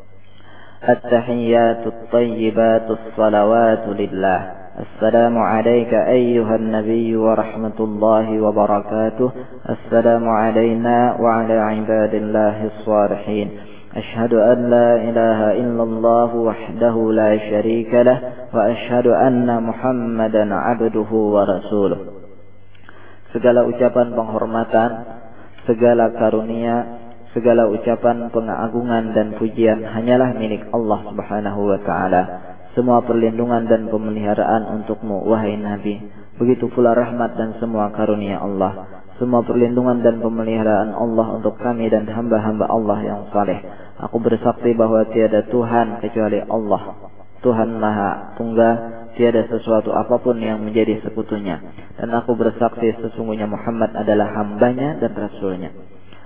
التحيات الطيبات الصلوات لله. السلام عليك أيها النبي ورحمة الله وبركاته. السلام علينا وعلى عباد الله الصالحين. أشهد أن لا إله إلا الله وحده لا شريك له وأشهد أن محمدا عبده ورسوله. Segala ucapan penghormatan, segala karunia, segala ucapan pengagungan dan pujian hanyalah milik Allah Subhanahu wa ta'ala. Semua perlindungan dan pemeliharaan untukmu, wahai Nabi. Begitu pula rahmat dan semua karunia Allah. Semua perlindungan dan pemeliharaan Allah untuk kami dan hamba-hamba Allah yang saleh. Aku bersaksi bahwa tiada Tuhan kecuali Allah, Tuhan Maha Tunggal, tiada sesuatu apapun yang menjadi sekutunya. Dan aku bersaksi sesungguhnya Muhammad adalah hambanya dan rasulnya.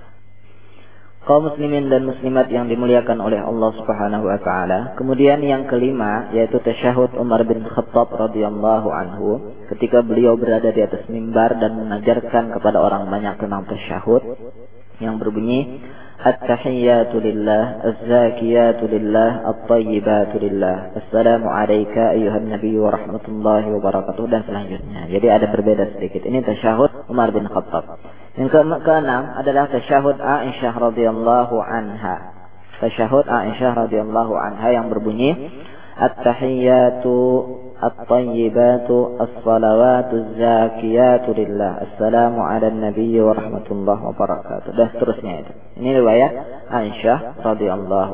Kaum muslimin dan muslimat yang dimuliakan oleh Allah Subhanahu wa ta'ala. Kemudian yang kelima yaitu tasyahud Umar bin Khattab radhiyallahu anhu, ketika beliau berada di atas mimbar dan mengajarkan kepada orang banyak tentang tasyahud, yang berbunyi At-tahiyyatu lillah, az-zakiyatu lillah, at-tayyibatu lillah. Assalamu alayka ayyuhan nabiyyu wa rahmatullahi wa barakatuh, dan selanjutnya. Jadi ada berbeda sedikit. Ini tasyahud Umar bin Khattab. Yang keenam adalah tasyahud Aisyah radhiyallahu anha. Tasyahud Aisyah radhiyallahu anha yang berbunyi At-tahiyyatu at-tayyibatu as-salawatu az-zakiyatu lillah. Assalamu ala nabiyyi wa rahmatullahi wa barakatuh. Dan seterusnya itu. Ini riwayat Aisyah radhiyallahu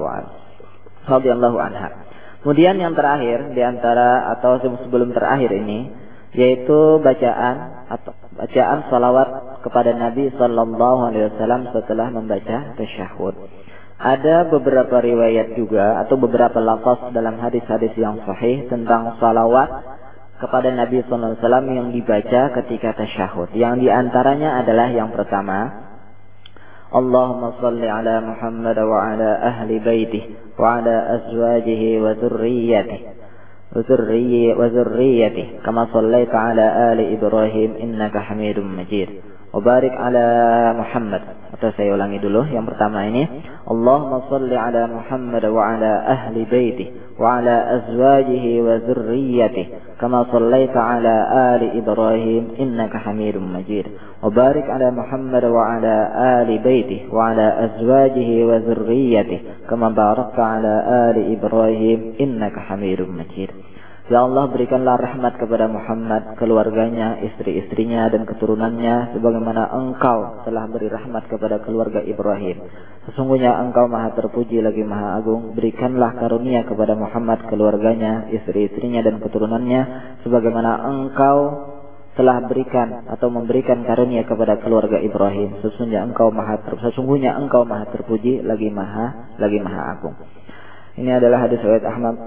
anha. Kemudian yang terakhir di antara atau sebelum terakhir ini yaitu bacaan salawat kepada Nabi sallallahu alaihi wasallam setelah membaca tasyahud. Ada beberapa riwayat juga atau beberapa lafaz dalam hadis-hadis yang sahih tentang salawat kepada Nabi sallallahu alaihi wasallam yang dibaca ketika tasyahud. Yang diantaranya adalah yang pertama, Allahumma salli ala Muhammad wa ala ahli baitihi wa ala azwajihi wa dzurriyyatihi وذريته كما صليت على آل إبراهيم إنك حميد مجيد وبارك على محمد. Atau saya ulangi dulu yang pertama ini, Allahumma salli ala Muhammad wa ala ahli baitihi wa ala azwajihi wa dzurriyyatihi kama sallaita ala ali Ibrahim innaka Hamidum Majid wa barik ala Muhammad wa ala ali baitihi wa ala azwajihi wa dzurriyyatihi kama barakta ala ali Ibrahim innaka Hamidum Majid. Ya Allah, berikanlah rahmat kepada Muhammad, keluarganya, istri-istrinya dan keturunannya sebagaimana Engkau telah beri rahmat kepada keluarga Ibrahim. Sesungguhnya Engkau Maha terpuji lagi Maha agung. Berikanlah karunia kepada Muhammad, keluarganya, istri-istrinya dan keturunannya sebagaimana Engkau telah berikan atau memberikan karunia kepada keluarga Ibrahim. Sesungguhnya Engkau Maha terpuji lagi Maha agung. Ini adalah hadis riwayat Ahmad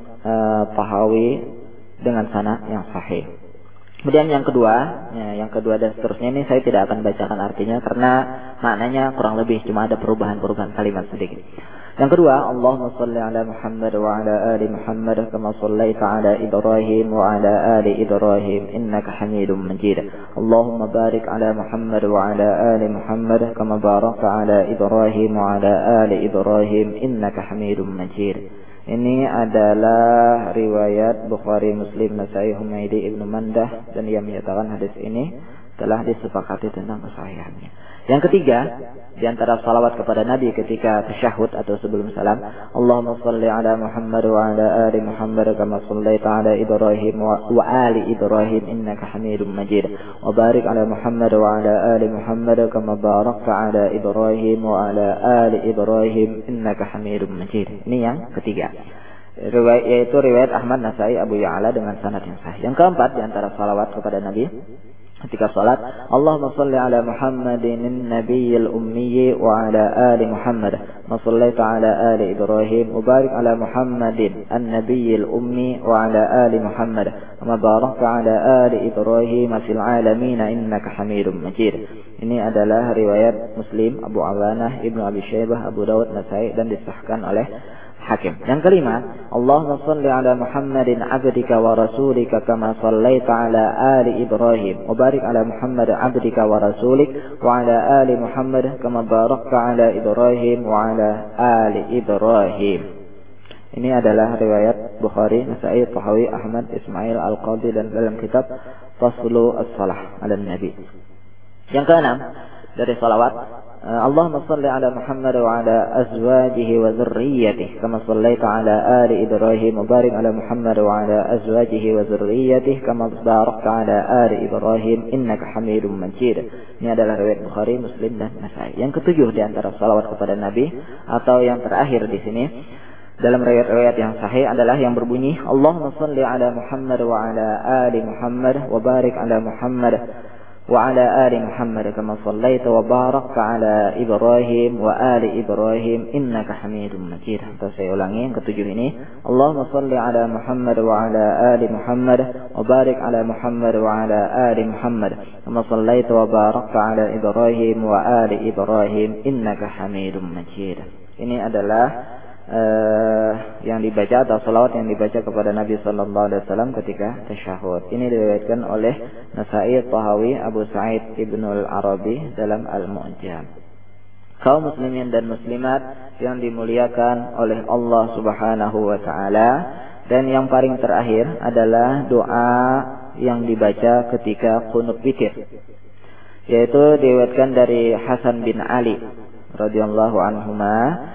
Tahawi dengan sanad yang sahih. Kemudian yang kedua dan seterusnya ini saya tidak akan bacakan artinya karena maknanya kurang lebih cuma ada perubahan kalimat sedikit. Yang kedua, Allahumma salli ala Muhammad wa ala ali Muhammad kama sallaita ala Ibrahim wa ala ali Ibrahim innaka Hamidum Majid. Allahumma barik ala Muhammad wa ala ali Muhammad kama barakta ala Ibrahim wa ala ali Ibrahim innaka Hamidum Majid. Ini adalah riwayat Bukhari, Muslim, Nasai, Humaidi, Ibnu Mandah, dan ia menyatakan hadis ini telah disepakati tentang kesahihannya. Yang ketiga, di antara salawat kepada Nabi ketika tasyahud atau sebelum salam, Allahumma salli ala Muhammad wa ala ali Muhammad kama sallaita ala Ibrahim wa ali Ibrahim innaka Hamidum Majid wa barik ala Muhammad wa ala ali Muhammad kama barakta ala Ibrahim wa ala ali Ibrahim innaka Hamidum Majid. Ini yang ketiga. Yaitu riwayat Ahmad, Nasai, Abu Ya'la dengan sanad yang sahih. Yang keempat di antara salawat kepada Nabi ketika salat, Allahumma salli ala Muhammadin nabiyil ummi wa ala ali Muhammad ma sallaita ala ali Ibrahim wa barik ala Muhammadin an-nabiyil ummi wa ala ali Muhammad kama barakta ala ali Ibrahim fil alamin innaka Hamidum Majid. Ini adalah riwayat Muslim, Abu Awanah, Ibnu Abi Syaibah, Abu Dawud, Nasai dan disahkan oleh Hakim. Yang kelima, Allahumma salli ala Muhammadin abdika wa rasulika kama sallaita ala ali Ibrahim wa barik ala Muhammad abdika wa rasulik wa ala ali Muhammad kama barakta ala Ibrahim wa ala ali Ibrahim. Ini adalah riwayat Bukhari, Nasai, Tahawi, Ahmad, Ismail, Al-Qadhi dan dalam kitab Faslu as-Salah ala Nabi. Yang keenam dari salawat, Allahumma salli ala Muhammad wa ala azwajihi wa dzurriyyatihi kama sallaita ala ali Ibrahim wa barik ala Muhammad wa ala azwajihi wa dzurriyyatihi kama barakta ala ali Ibrahim innaka Hamidum Majid. Ini adalah riwayat Bukhari, Muslim dan Nasai. Yang ketujuh di antara salawat kepada Nabi atau yang terakhir di sini dalam riwayat-riwayat yang sahih adalah yang berbunyi Allahumma salli ala Muhammad wa ala ali Muhammad wa barik ala Muhammad وعلى آل محمد كما صليت وباركت على إبراهيم وآل إبراهيم إنك حميد مجيد. Saya ulangi yang ketujuh ini, Allahumma salli ala Muhammad wa ala ali Muhammad wa barik ala Muhammad wa ala ali Muhammad kama sallaita wa barakta ala Ibrahim wa ali Ibrahim innaka Hamidum Majid. Ini adalah yang dibaca atau salawat yang dibaca kepada Nabi sallallahu alaihi wasallam ketika tasyahud. Ini diriwayatkan oleh Nasai, Tahawi, Abu Sa'id Ibnu Al-Arabi dalam Al-Mu'jam. Kaum muslimin dan muslimat yang dimuliakan oleh Allah Subhanahu wa taala, dan yang paling terakhir adalah doa yang dibaca ketika qunut witir, yaitu diriwayatkan dari Hasan bin Ali radhiyallahu anhuma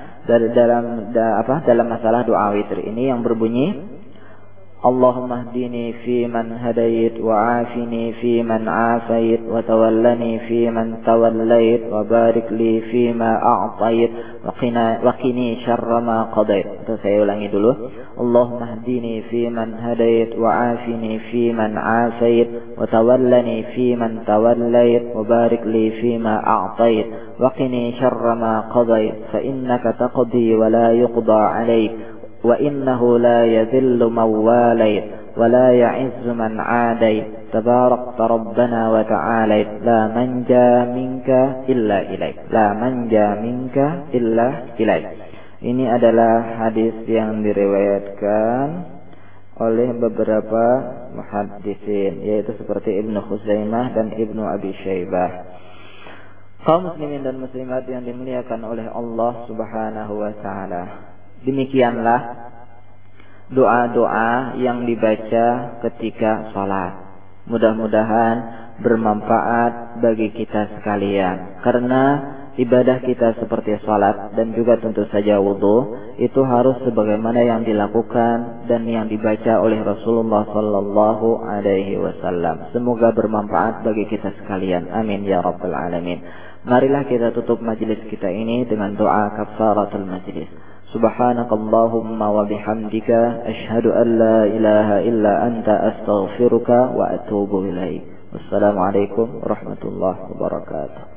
dalam masalah doa witir ini yang berbunyi Allahumma hdini fi man hadait wa afini fi man afait wa tawallani fi man tawallait wa barik li fi ma a'tait wa qini syarra ma qadait. Saya ulangi dulu. Allahumma hdini fi man hadait wa afini fi man afait wa tawallani fi man tawallait wa barik li fi ma a'tait وقني شر ما قضيت فإنك تقضي ولا يقضى عليك وإنه لا يذل من واليت ولا يعز من عاديت تباركت ربنا وتعاليت لا منجى منك إلا إليك لا منجى منك إلا إليك. Ini adalah hadis yang diriwayatkan oleh beberapa muhaddisin, yaitu seperti Ibnu Khuzaimah dan Ibnu Abi Syaibah. Kaum muslimin dan muslimat yang dimuliakan oleh Allah Subhanahu wa taala, demikianlah doa-doa yang dibaca ketika salat. Mudah-mudahan bermanfaat bagi kita sekalian, karena ibadah kita seperti salat dan juga tentu saja wudu itu harus sebagaimana yang dilakukan dan yang dibaca oleh Rasulullah sallallahu alaihi wasallam. Semoga bermanfaat bagi kita sekalian. Amin ya rabbal alamin. Marilah kita tutup majelis kita ini dengan doa kafaratul majelis. Subhanakallahumma wa bihamdika asyhadu an la ilaha illa anta astaghfiruka wa atubu ilaik. Wassalamualaikum warahmatullahi wabarakatuh.